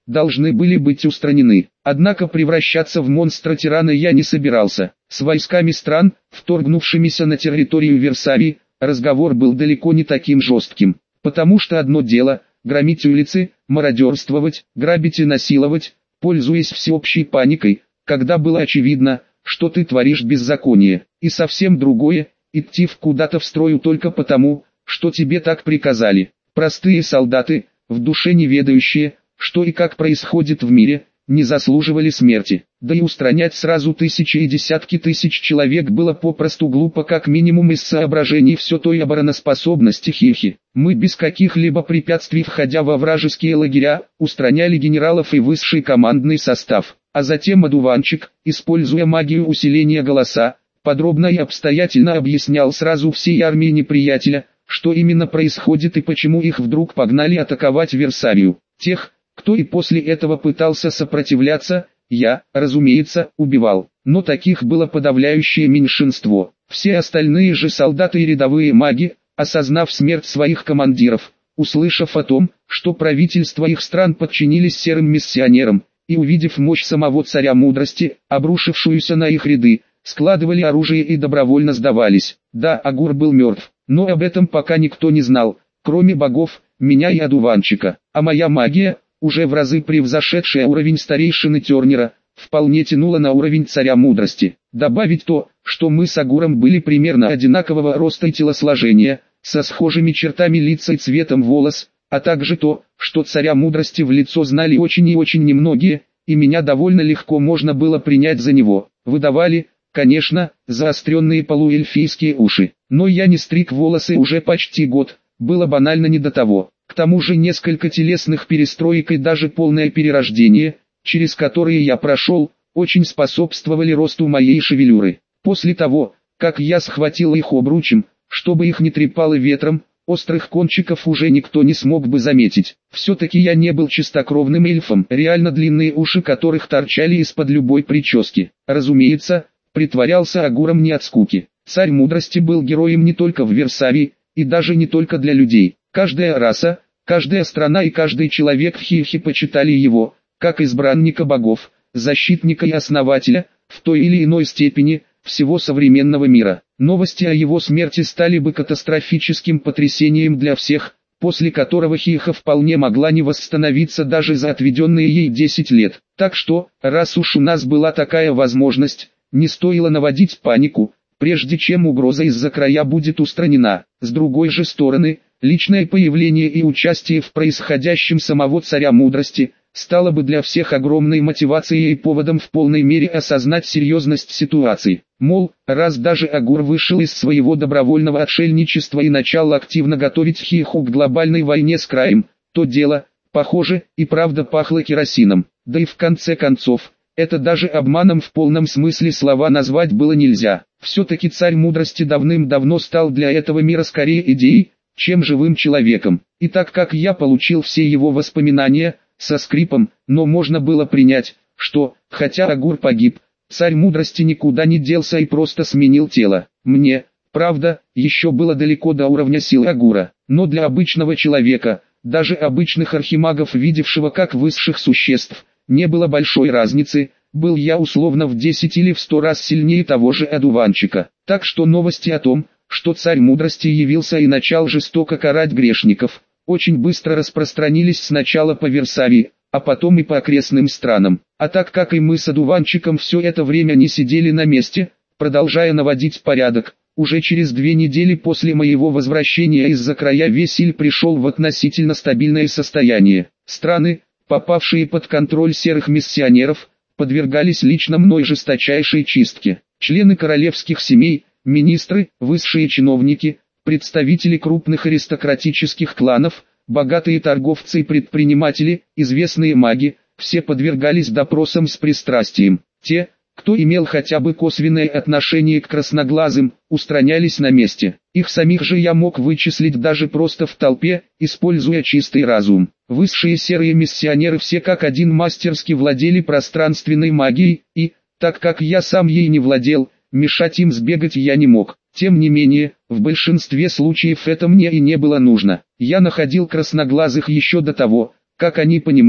должны были быть устранены. Однако превращаться в монстра-тирана я не собирался. С войсками стран, вторгнувшимися на территорию Версавии, разговор был далеко не таким жестким. Потому что одно дело – громить улицы, мародерствовать, грабить и насиловать, пользуясь всеобщей паникой, когда было очевидно, что ты творишь беззаконие. И совсем другое – идти куда-то в строю только потому, что тебе так приказали. Простые солдаты, в душе не ведающие, что и как происходит в мире, не заслуживали смерти. Да и устранять сразу тысячи и десятки тысяч человек было попросту глупо, как минимум из соображений все той обороноспособности Хихи. Мы без каких-либо препятствий, входя во вражеские лагеря, устраняли генералов и высший командный состав. А затем одуванчик, используя магию усиления голоса, подробно и обстоятельно объяснял сразу всей армии неприятеля, что именно происходит и почему их вдруг погнали атаковать Версавию. Тех, кто и после этого пытался сопротивляться, я, разумеется, убивал. Но таких было подавляющее меньшинство. Все остальные же солдаты и рядовые маги, осознав смерть своих командиров, услышав о том, что правительства их стран подчинились серым миссионерам, и увидев мощь самого царя мудрости, обрушившуюся на их ряды, складывали оружие и добровольно сдавались. Да, Агур был мертв, но об этом пока никто не знал, кроме богов, меня и одуванчика. А моя магия, уже в разы превзошедшая уровень старейшины Тернера, вполне тянула на уровень царя мудрости. Добавить то, что мы с Агуром были примерно одинакового роста и телосложения, со схожими чертами лица и цветом волос, а также то, что царя мудрости в лицо знали очень и очень немногие, и меня довольно легко можно было принять за него, выдавали, конечно, заостренные полуэльфийские уши. Но я не стриг волосы уже почти год, было банально не до того. К тому же несколько телесных перестроек и даже полное перерождение, через которые я прошел, очень способствовали росту моей шевелюры. После того, как я схватил их обручем, чтобы их не трепало ветром, острых кончиков уже никто не смог бы заметить. Все-таки я не был чистокровным эльфом, реально длинные уши которых торчали из-под любой прически. Разумеется, притворялся Агуром не от скуки. Царь мудрости был героем не только в Версавии, и даже не только для людей. Каждая раса, каждая страна и каждый человек в Хихи почитали его, как избранника богов, защитника и основателя, в той или иной степени, всего современного мира. Новости о его смерти стали бы катастрофическим потрясением для всех, после которого Хиха вполне могла не восстановиться даже за отведенные ей 10 лет. Так что, раз уж у нас была такая возможность, не стоило наводить панику, прежде чем угроза из-за края будет устранена. С другой же стороны, личное появление и участие в происходящем самого царя мудрости стало бы для всех огромной мотивацией и поводом в полной мере осознать серьезность ситуации. Мол, раз даже Агур вышел из своего добровольного отшельничества и начал активно готовить Хиху к глобальной войне с краем, то дело, похоже, и правда пахло керосином. Да и в конце концов, это даже обманом в полном смысле слова назвать было нельзя. Все-таки царь мудрости давным-давно стал для этого мира скорее идеей, чем живым человеком. И так как я получил все его воспоминания, со скрипом, но можно было принять, что, хотя Агур погиб, царь мудрости никуда не делся и просто сменил тело. Мне, правда, еще было далеко до уровня сил Агура, но для обычного человека, даже обычных архимагов, видевшего как высших существ, не было большой разницы, был я условно в 10 или в 100 раз сильнее того же одуванчика. Так что новости о том, что царь мудрости явился и начал жестоко карать грешников, очень быстро распространились сначала по Версавии, а потом и по окрестным странам. А так как и мы с одуванчиком все это время не сидели на месте, продолжая наводить порядок, уже через 2 недели после моего возвращения из-за края Весиль пришел в относительно стабильное состояние. Страны, попавшие под контроль серых миссионеров, подвергались лично мной жесточайшей чистке. Члены королевских семей, министры, высшие чиновники, представители крупных аристократических кланов, богатые торговцы и предприниматели, известные маги, все подвергались допросам с пристрастием. Те, кто имел хотя бы косвенное отношение к красноглазым, устранялись на месте. Их самих же я мог вычислить даже просто в толпе, используя чистый разум. Высшие серые миссионеры все как один мастерски владели пространственной магией, и, так как я сам ей не владел, мешать им сбегать я не мог. Тем не менее, в большинстве случаев это мне и не было нужно. Я находил красноглазых еще до того, как они понимали,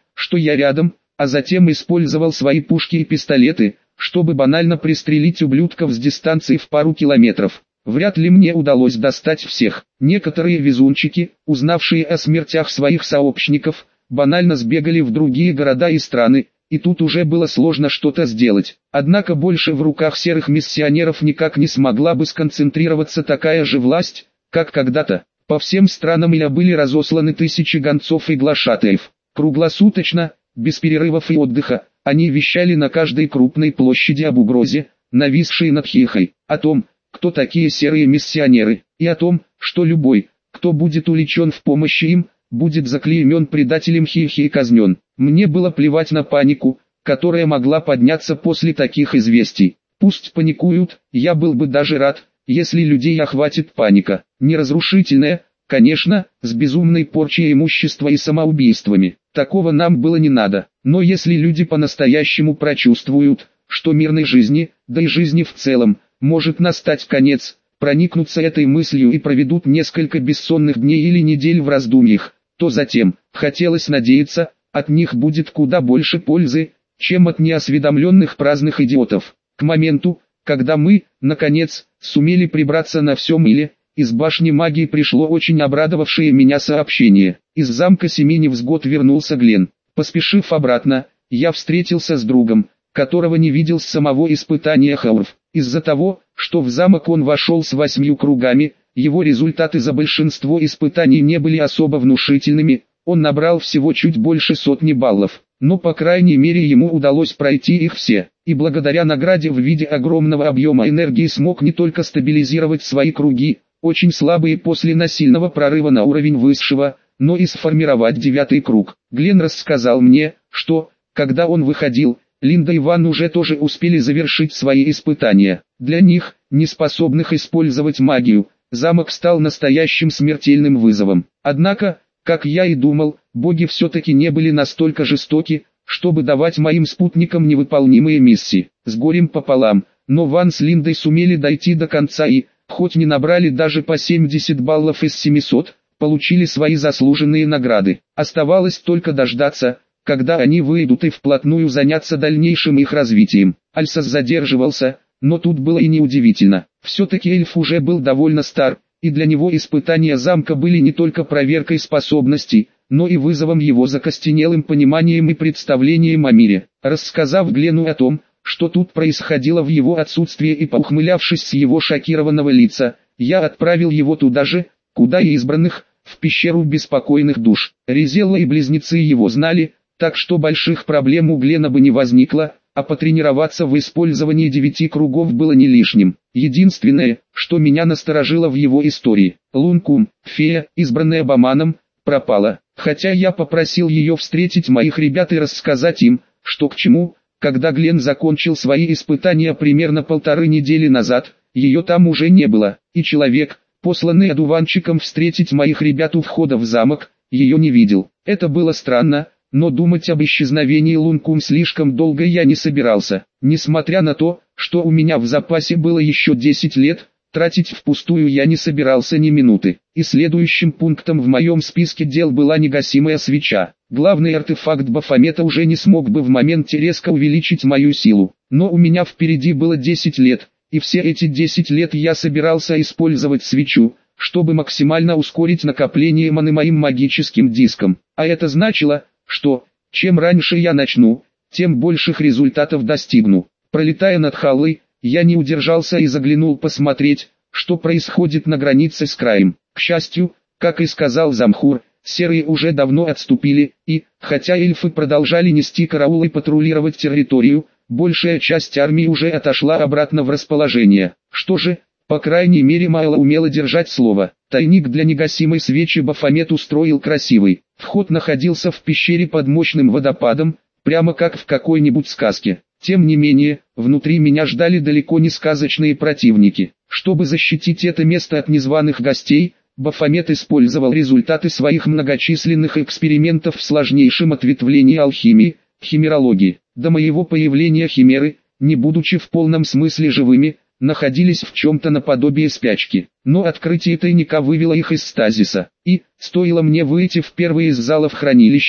что я рядом, а затем использовал свои пушки и пистолеты, чтобы банально пристрелить ублюдков с дистанции в пару километров. Вряд ли мне удалось достать всех. Некоторые везунчики, узнавшие о смертях своих сообщников, банально сбегали в другие города и страны, и тут уже было сложно что-то сделать. Однако больше в руках серых миссионеров никак не смогла бы сконцентрироваться такая же власть, как когда-то. По всем странам Иля были разосланы тысячи гонцов и глашатаев. Круглосуточно, без перерывов и отдыха, они вещали на каждой крупной площади об угрозе, нависшей над Хихой, о том, кто такие серые миссионеры, и о том, что любой, кто будет увлечен в помощи им, будет заклеймен предателем Хихи и казнен. Мне было плевать на панику, которая могла подняться после таких известий. Пусть паникуют, я был бы даже рад, если людей охватит паника. Не разрушительная, конечно, с безумной порчей имущества и самоубийствами. Такого нам было не надо. Но если люди по-настоящему прочувствуют, что мирной жизни, да и жизни в целом, может настать конец, проникнутся этой мыслью и проведут несколько бессонных дней или недель в раздумьях, то затем, хотелось надеяться, от них будет куда больше пользы, чем от неосведомленных праздных идиотов. К моменту, когда мы, наконец, сумели прибраться на всем Иле, из башни магии пришло очень обрадовавшее меня сообщение. Из замка Семи Невзгод вернулся Глен. Поспешив обратно, я встретился с другом, которого не видел с самого испытания Хауров. Из-за того, что в замок он вошел с 8 кругами, его результаты за большинство испытаний не были особо внушительными, он набрал всего чуть больше 100 баллов. Но по крайней мере ему удалось пройти их все, и благодаря награде в виде огромного объема энергии смог не только стабилизировать свои круги, очень слабые после насильного прорыва на уровень высшего, но и сформировать 9-й круг. Глен рассказал мне, что, когда он выходил, Линда и Ван уже тоже успели завершить свои испытания. Для них, не способных использовать магию, замок стал настоящим смертельным вызовом. Однако, как я и думал, боги все-таки не были настолько жестоки, чтобы давать моим спутникам невыполнимые миссии. С горем пополам, но Ван с Линдой сумели дойти до конца и, хоть не набрали даже по 70 баллов из 700, получили свои заслуженные награды. Оставалось только дождаться, когда они выйдут и вплотную заняться дальнейшим их развитием. Альсас задерживался, но тут было и неудивительно. Все-таки эльф уже был довольно стар, и для него испытания замка были не только проверкой способностей, но и вызовом его закостенелым пониманием и представлением о мире. Рассказав Глену о том, что тут происходило в его отсутствие и поухмылявшись с его шокированного лица, я отправил его туда же, куда и избранных, в пещеру беспокойных душ. Ризелла и близнецы его знали, так что больших проблем у Глена бы не возникло, а потренироваться в использовании 9 кругов было не лишним. Единственное, что меня насторожило в его истории, Лункум, фея, избранная Баманом, пропала. Хотя я попросил ее встретить моих ребят и рассказать им, что к чему, когда Глен закончил свои испытания примерно 1,5 недели назад, ее там уже не было, и человек, посланный одуванчиком встретить моих ребят у входа в замок, ее не видел. Это было странно, но думать об исчезновении Лункум слишком долго я не собирался. Несмотря на то, что у меня в запасе было еще 10 лет, тратить впустую я не собирался ни минуты. И следующим пунктом в моем списке дел была негасимая свеча. Главный артефакт Бафомета уже не смог бы в моменте резко увеличить мою силу. Но у меня впереди было 10 лет, и все эти 10 лет я собирался использовать свечу, чтобы максимально ускорить накопление маны моим магическим диском. А это значило, что, чем раньше я начну, тем больших результатов достигну. Пролетая над Халлой, я не удержался и заглянул посмотреть, что происходит на границе с краем. К счастью, как и сказал Замхур, серые уже давно отступили, и, хотя эльфы продолжали нести караул и патрулировать территорию, большая часть армии уже отошла обратно в расположение. Что же, по крайней мере Майла умела держать слово. Тайник для негасимой свечи Бафомет устроил красивый. Вход находился в пещере под мощным водопадом, прямо как в какой-нибудь сказке. Тем не менее, внутри меня ждали далеко не сказочные противники. Чтобы защитить это место от незваных гостей, Бафомет использовал результаты своих многочисленных экспериментов в сложнейшем ответвлении алхимии, химерологии. До моего появления химеры, не будучи в полном смысле живыми, находились в чем-то наподобие спячки. Но открытие тайника вывело их из стазиса. И, стоило мне выйти в первый из залов хранилища,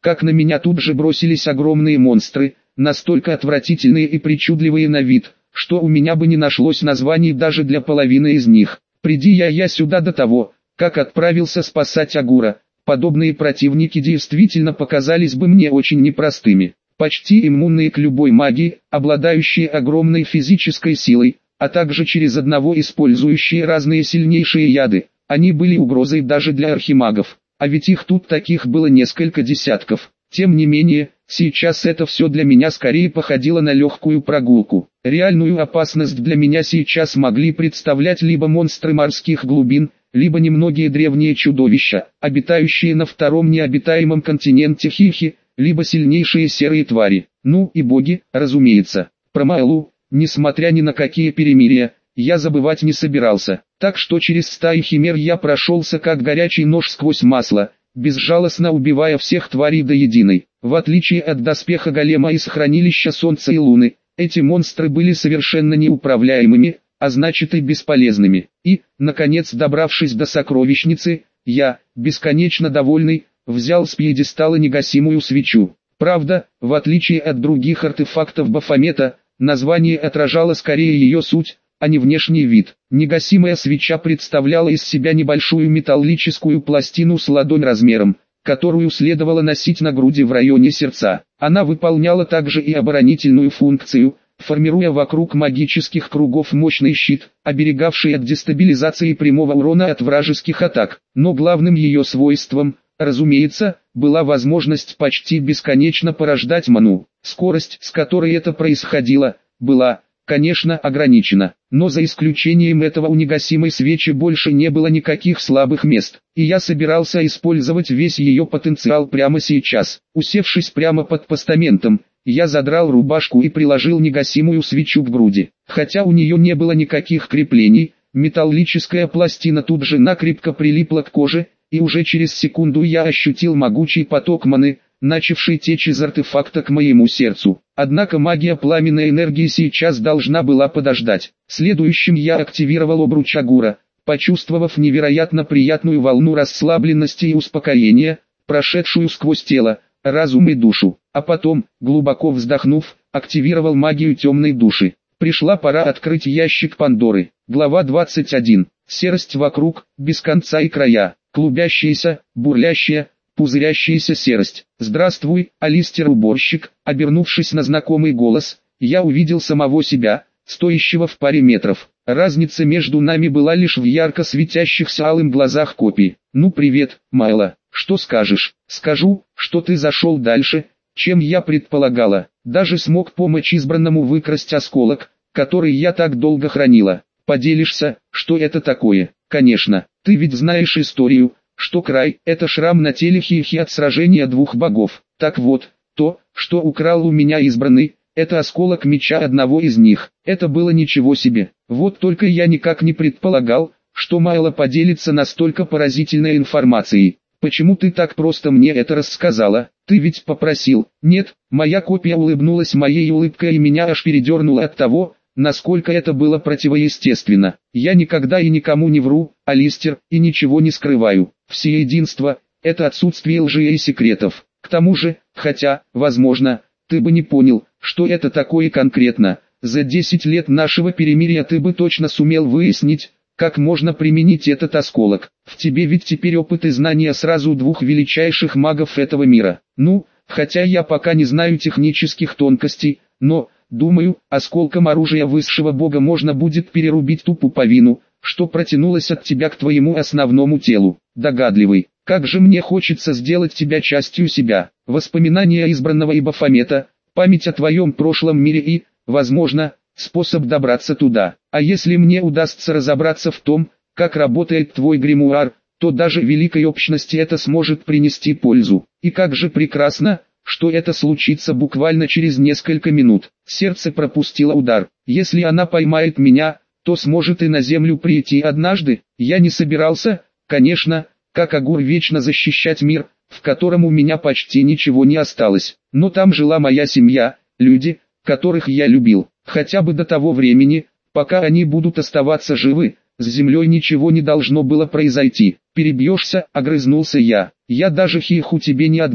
как на меня тут же бросились огромные монстры, настолько отвратительные и причудливые на вид, что у меня бы не нашлось названий даже для половины из них. Приди я сюда до того, как отправился спасать Агура, подобные противники действительно показались бы мне очень непростыми. Почти иммунные к любой магии, обладающие огромной физической силой, а также через одного использующие разные сильнейшие яды, они были угрозой даже для архимагов, а ведь их тут таких было несколько десятков. Тем не менее, сейчас это все для меня скорее походило на легкую прогулку. Реальную опасность для меня сейчас могли представлять либо монстры морских глубин, либо немногие древние чудовища, обитающие на втором необитаемом континенте Хихи, либо сильнейшие серые твари. Ну и боги, разумеется. Про Майлу, несмотря ни на какие перемирия, я забывать не собирался. Так что через стаи химер я прошелся как горячий нож сквозь масло, безжалостно убивая всех тварей до единой. В отличие от доспеха голема из хранилища Солнца и Луны, эти монстры были совершенно неуправляемыми, а значит и бесполезными. И, наконец добравшись до сокровищницы, я, бесконечно довольный, взял с пьедестала негасимую свечу. Правда, в отличие от других артефактов Бафомета, название отражало скорее ее суть, а не внешний вид. Негасимая свеча представляла из себя небольшую металлическую пластину с ладонь размером, которую следовало носить на груди в районе сердца. Она выполняла также и оборонительную функцию, формируя вокруг магических кругов мощный щит, оберегавший от дестабилизации прямого урона от вражеских атак. Но главным ее свойством, разумеется, была возможность почти бесконечно порождать ману. Скорость, с которой это происходило, была, конечно, ограничена, но за исключением этого у негасимой свечи больше не было никаких слабых мест, и я собирался использовать весь ее потенциал прямо сейчас. Усевшись прямо под постаментом, я задрал рубашку и приложил негасимую свечу к груди. Хотя у нее не было никаких креплений, металлическая пластина тут же накрепко прилипла к коже, и уже через секунду я ощутил могучий поток маны, начавший течь из артефакта к моему сердцу. Однако магия пламенной энергии сейчас должна была подождать. Следующим я активировал обруч Агура, почувствовав невероятно приятную волну расслабленности и успокоения, прошедшую сквозь тело, разум и душу. А потом, глубоко вздохнув, активировал магию темной души. Пришла пора открыть ящик Пандоры. Глава 21. Серость вокруг, без конца и края. Клубящаяся, бурлящая, пузырящаяся серость. «Здравствуй, Алистер-уборщик!» Обернувшись на знакомый голос, я увидел самого себя, стоящего в паре метров. Разница между нами была лишь в ярко светящихся алым глазах копий. «Ну привет, Майло, что скажешь?» «Скажу, что ты зашел дальше, чем я предполагала. Даже смог помочь избранному выкрасть осколок, который я так долго хранила. Поделишься, что это такое?» «Конечно, ты ведь знаешь историю, что край – это шрам на теле Хихи от сражения двух богов. Так вот, то, что украл у меня избранный, это осколок меча одного из них. Это было ничего себе. Вот только я никак не предполагал, что Майло поделится настолько поразительной информацией. Почему ты так просто мне это рассказала? Ты ведь попросил?» «Нет», моя копия улыбнулась моей улыбкой и меня аж передернуло от того, насколько это было противоестественно. «Я никогда и никому не вру, Алистер, и ничего не скрываю. Всеединство – это отсутствие лжи и секретов. К тому же, хотя, возможно, ты бы не понял, что это такое конкретно, за 10 лет нашего перемирия ты бы точно сумел выяснить, как можно применить этот осколок. В тебе ведь теперь опыт и знания сразу двух величайших магов этого мира. Ну, хотя я пока не знаю технических тонкостей, но, думаю, осколком оружия высшего бога можно будет перерубить ту пуповину, что протянулась от тебя к твоему основному телу. Догадливый, как же мне хочется сделать тебя частью себя. Воспоминания избранного и Бафомета, память о твоем прошлом мире и, возможно, способ добраться туда. А если мне удастся разобраться в том, как работает твой гримуар, то даже великой общности это сможет принести пользу. И как же прекрасно, что это случится буквально через несколько минут. Сердце пропустило удар. Если она поймает меня, то сможет и на землю прийти однажды. Я не собирался, конечно, как Агур, вечно защищать мир, в котором у меня почти ничего не осталось. Но там жила моя семья, люди, которых я любил. Хотя бы до того времени, пока они будут оставаться живы, с землей ничего не должно было произойти. «Перебьешься», — огрызнулся я. «Я даже Хиху тебе не отдам.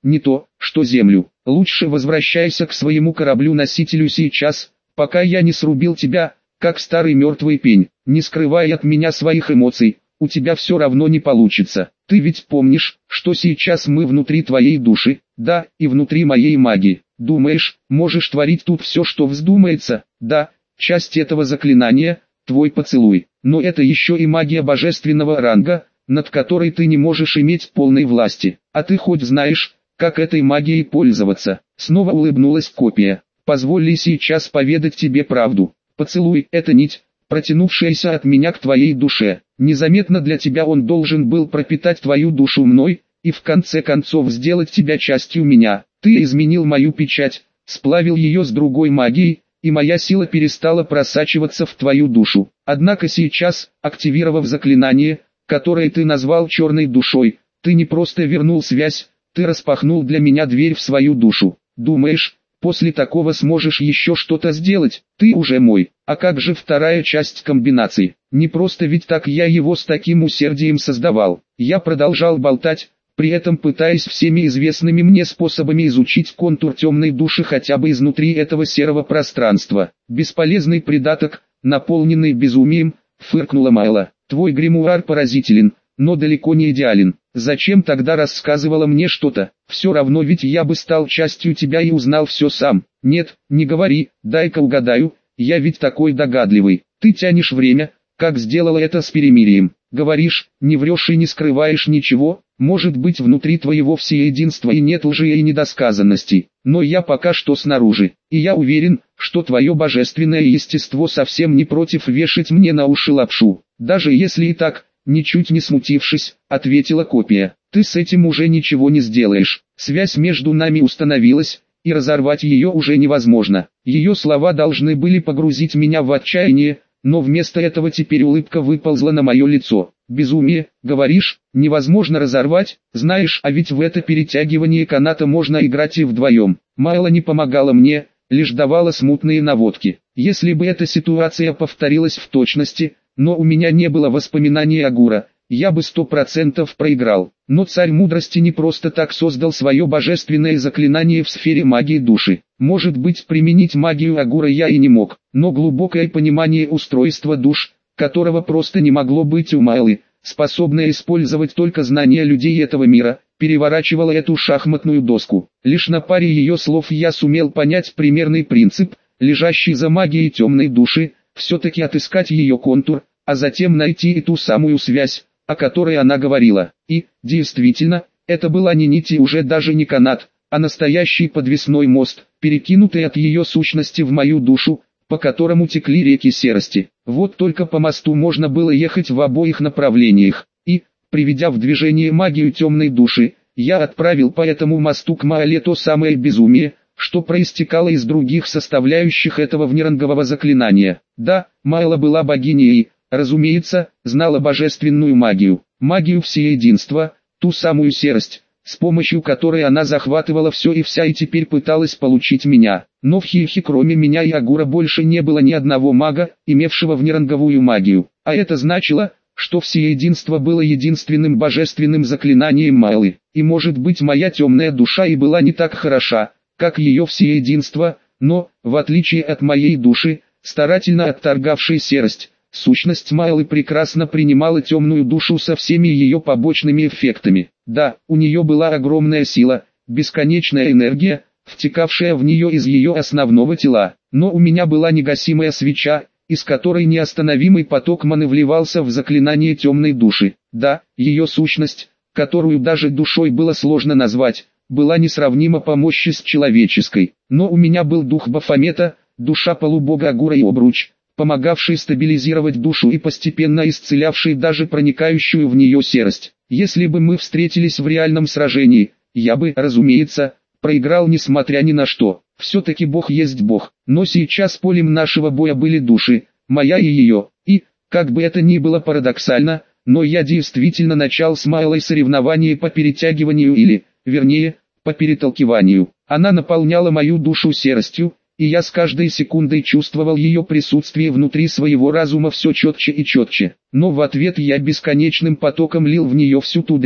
не то, что землю. Лучше возвращайся к своему кораблю-носителю сейчас, пока я не срубил тебя, как старый мертвый пень. Не скрывай от меня своих эмоций, у тебя все равно не получится. Ты ведь помнишь, что сейчас мы внутри твоей души, да, и внутри моей магии. Думаешь, можешь творить тут все, что вздумается, да, часть этого заклинания – твой поцелуй. Но это еще и магия божественного ранга, над которой ты не можешь иметь полной власти. А ты хоть знаешь, как этой магией пользоваться? Снова улыбнулась копия. Позволь ли сейчас поведать тебе правду. Поцелуй – это нить, протянувшаяся от меня к твоей душе. Незаметно для тебя он должен был пропитать твою душу мной, и в конце концов сделать тебя частью меня. Ты изменил мою печать, сплавил ее с другой магией, и моя сила перестала просачиваться в твою душу. Однако сейчас, активировав заклинание, которое ты назвал черной душой, ты не просто вернул связь, ты распахнул для меня дверь в свою душу. Думаешь, после такого сможешь еще что-то сделать? Ты уже мой. А как же вторая часть комбинации? Не просто ведь так я его с таким усердием создавал. Я продолжал болтать, при этом пытаясь всеми известными мне способами изучить контур темной души хотя бы изнутри этого серого пространства. Бесполезный придаток, наполненный безумием, фыркнула Майла. Твой гримуар поразителен, но далеко не идеален. Зачем тогда рассказывала мне что-то? Все равно ведь я бы стал частью тебя и узнал все сам. Нет, не говори, дай-ка угадаю, я ведь такой догадливый. Ты тянешь время, как сделала это с перемирием. Говоришь, не врешь и не скрываешь ничего, может быть внутри твоего всеединства и нет лжи и недосказанностей. Но я пока что снаружи, и я уверен, что твое божественное естество совсем не против вешать мне на уши лапшу. Даже если и так, ничуть не смутившись, ответила копия. Ты с этим уже ничего не сделаешь. Связь между нами установилась, и разорвать ее уже невозможно. Ее слова должны были погрузить меня в отчаяние, но вместо этого теперь улыбка выползла на мое лицо. Безумие, говоришь, невозможно разорвать, знаешь, а ведь в это перетягивание каната можно играть и вдвоем. Майла не помогала мне, лишь давала смутные наводки. Если бы эта ситуация повторилась в точности, но у меня не было воспоминаний Агура, я бы 100% проиграл. Но царь мудрости не просто так создал свое божественное заклинание в сфере магии души. Может быть, применить магию Агура я и не мог, но глубокое понимание устройства душ, которого просто не могло быть у Майлы, способное использовать только знания людей этого мира, переворачивало эту шахматную доску. Лишь на паре ее слов я сумел понять примерный принцип, лежащий за магией темной души, все-таки отыскать ее контур, а затем найти и ту самую связь, о которой она говорила. И, действительно, это была не нить и уже даже не канат, а настоящий подвесной мост, перекинутый от ее сущности в мою душу, по которому текли реки серости. Вот только по мосту можно было ехать в обоих направлениях, и, приведя в движение магию темной души, я отправил по этому мосту к Маале то самое безумие, что проистекало из других составляющих этого внерангового заклинания. Да, Майла была богиней и, разумеется, знала божественную магию, магию всеединства, ту самую серость, с помощью которой она захватывала все и вся и теперь пыталась получить меня. Но в Хихи кроме меня и Агура больше не было ни одного мага, имевшего внеранговую магию. А это значило, что всеединство было единственным божественным заклинанием Майлы. И может быть моя темная душа и была не так хороша, как ее всеединство, но, в отличие от моей души, старательно отторгавшей серость, сущность Майлы прекрасно принимала темную душу со всеми ее побочными эффектами. Да, у нее была огромная сила, бесконечная энергия, втекавшая в нее из ее основного тела. Но у меня была негасимая свеча, из которой неостановимый поток маны вливался в заклинание темной души. Да, ее сущность, которую даже душой было сложно назвать, была несравнима по мощи с человеческой. Но у меня был дух Бафомета, душа полубога Агура и обруч, помогавший стабилизировать душу и постепенно исцелявший даже проникающую в нее серость. Если бы мы встретились в реальном сражении, я бы, разумеется, проиграл несмотря ни на что. Все-таки Бог есть Бог, но сейчас полем нашего боя были души, моя и ее. И, как бы это ни было парадоксально, но я действительно начал с Майлой соревнование по перетягиванию или, вернее, по перетолкиванию. Она наполняла мою душу серостью, и я с каждой секундой чувствовал ее присутствие внутри своего разума все четче и четче. Но в ответ я бесконечным потоком лил в нее всю ту дрянь,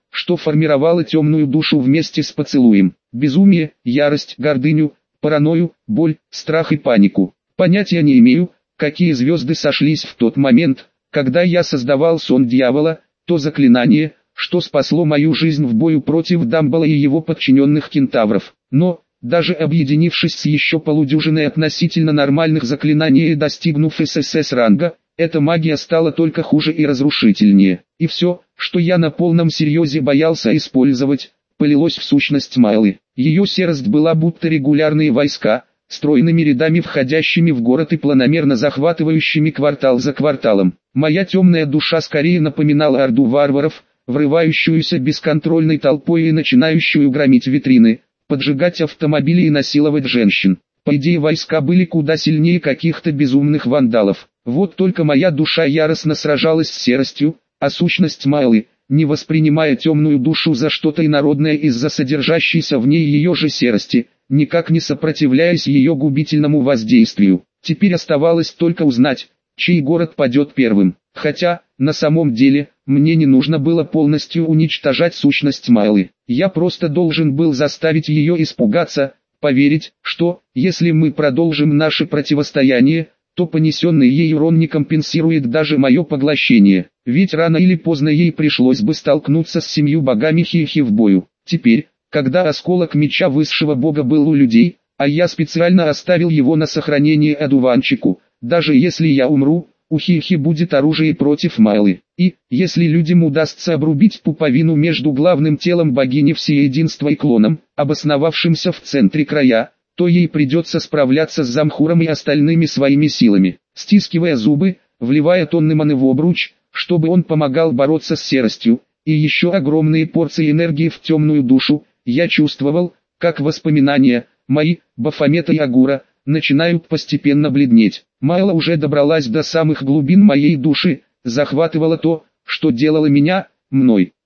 что формировало темную душу вместе с поцелуем. Безумие, ярость, гордыню, паранойю, боль, страх и панику. Понятия не имею, какие звезды сошлись в тот момент, когда я создавал сон дьявола, то заклинание, что спасло мою жизнь в бою против Дамблдора и его подчиненных кентавров. Но, даже объединившись с еще полудюжиной относительно нормальных заклинаний и достигнув ССС ранга, эта магия стала только хуже и разрушительнее. И все, что я на полном серьезе боялся использовать, полилось в сущность Майлы. Ее серость была будто регулярные войска, стройными рядами входящими в город и планомерно захватывающими квартал за кварталом. Моя темная душа скорее напоминала орду варваров, врывающуюся бесконтрольной толпой и начинающую громить витрины, поджигать автомобили и насиловать женщин. По идее, войска были куда сильнее каких-то безумных вандалов. Вот только моя душа яростно сражалась с серостью, а сущность Майлы, не воспринимая темную душу за что-то инородное из-за содержащейся в ней ее же серости, никак не сопротивляясь ее губительному воздействию. Теперь оставалось только узнать, чей город падет первым. Хотя, на самом деле, мне не нужно было полностью уничтожать сущность Майлы. Я просто должен был заставить ее испугаться, поверить, что, если мы продолжим наше противостояние, то понесенный ей урон не компенсирует даже мое поглощение. Ведь рано или поздно ей пришлось бы столкнуться с 7 богами Хихи в бою. Теперь, когда осколок меча высшего бога был у людей, а я специально оставил его на сохранение одуванчику, даже если я умру, у Хихи будет оружие против Майлы. И, если людям удастся обрубить пуповину между главным телом богини Всеединства и клоном, обосновавшимся в центре края, то ей придется справляться с Замхуром и остальными своими силами. Стискивая зубы, вливая тонны маны в обруч, чтобы он помогал бороться с серостью, и еще огромные порции энергии в темную душу, я чувствовал, как воспоминания, мои, Бафомета и Агура, начинают постепенно бледнеть. Майла уже добралась до самых глубин моей души, захватывала то, что делало меня, мной.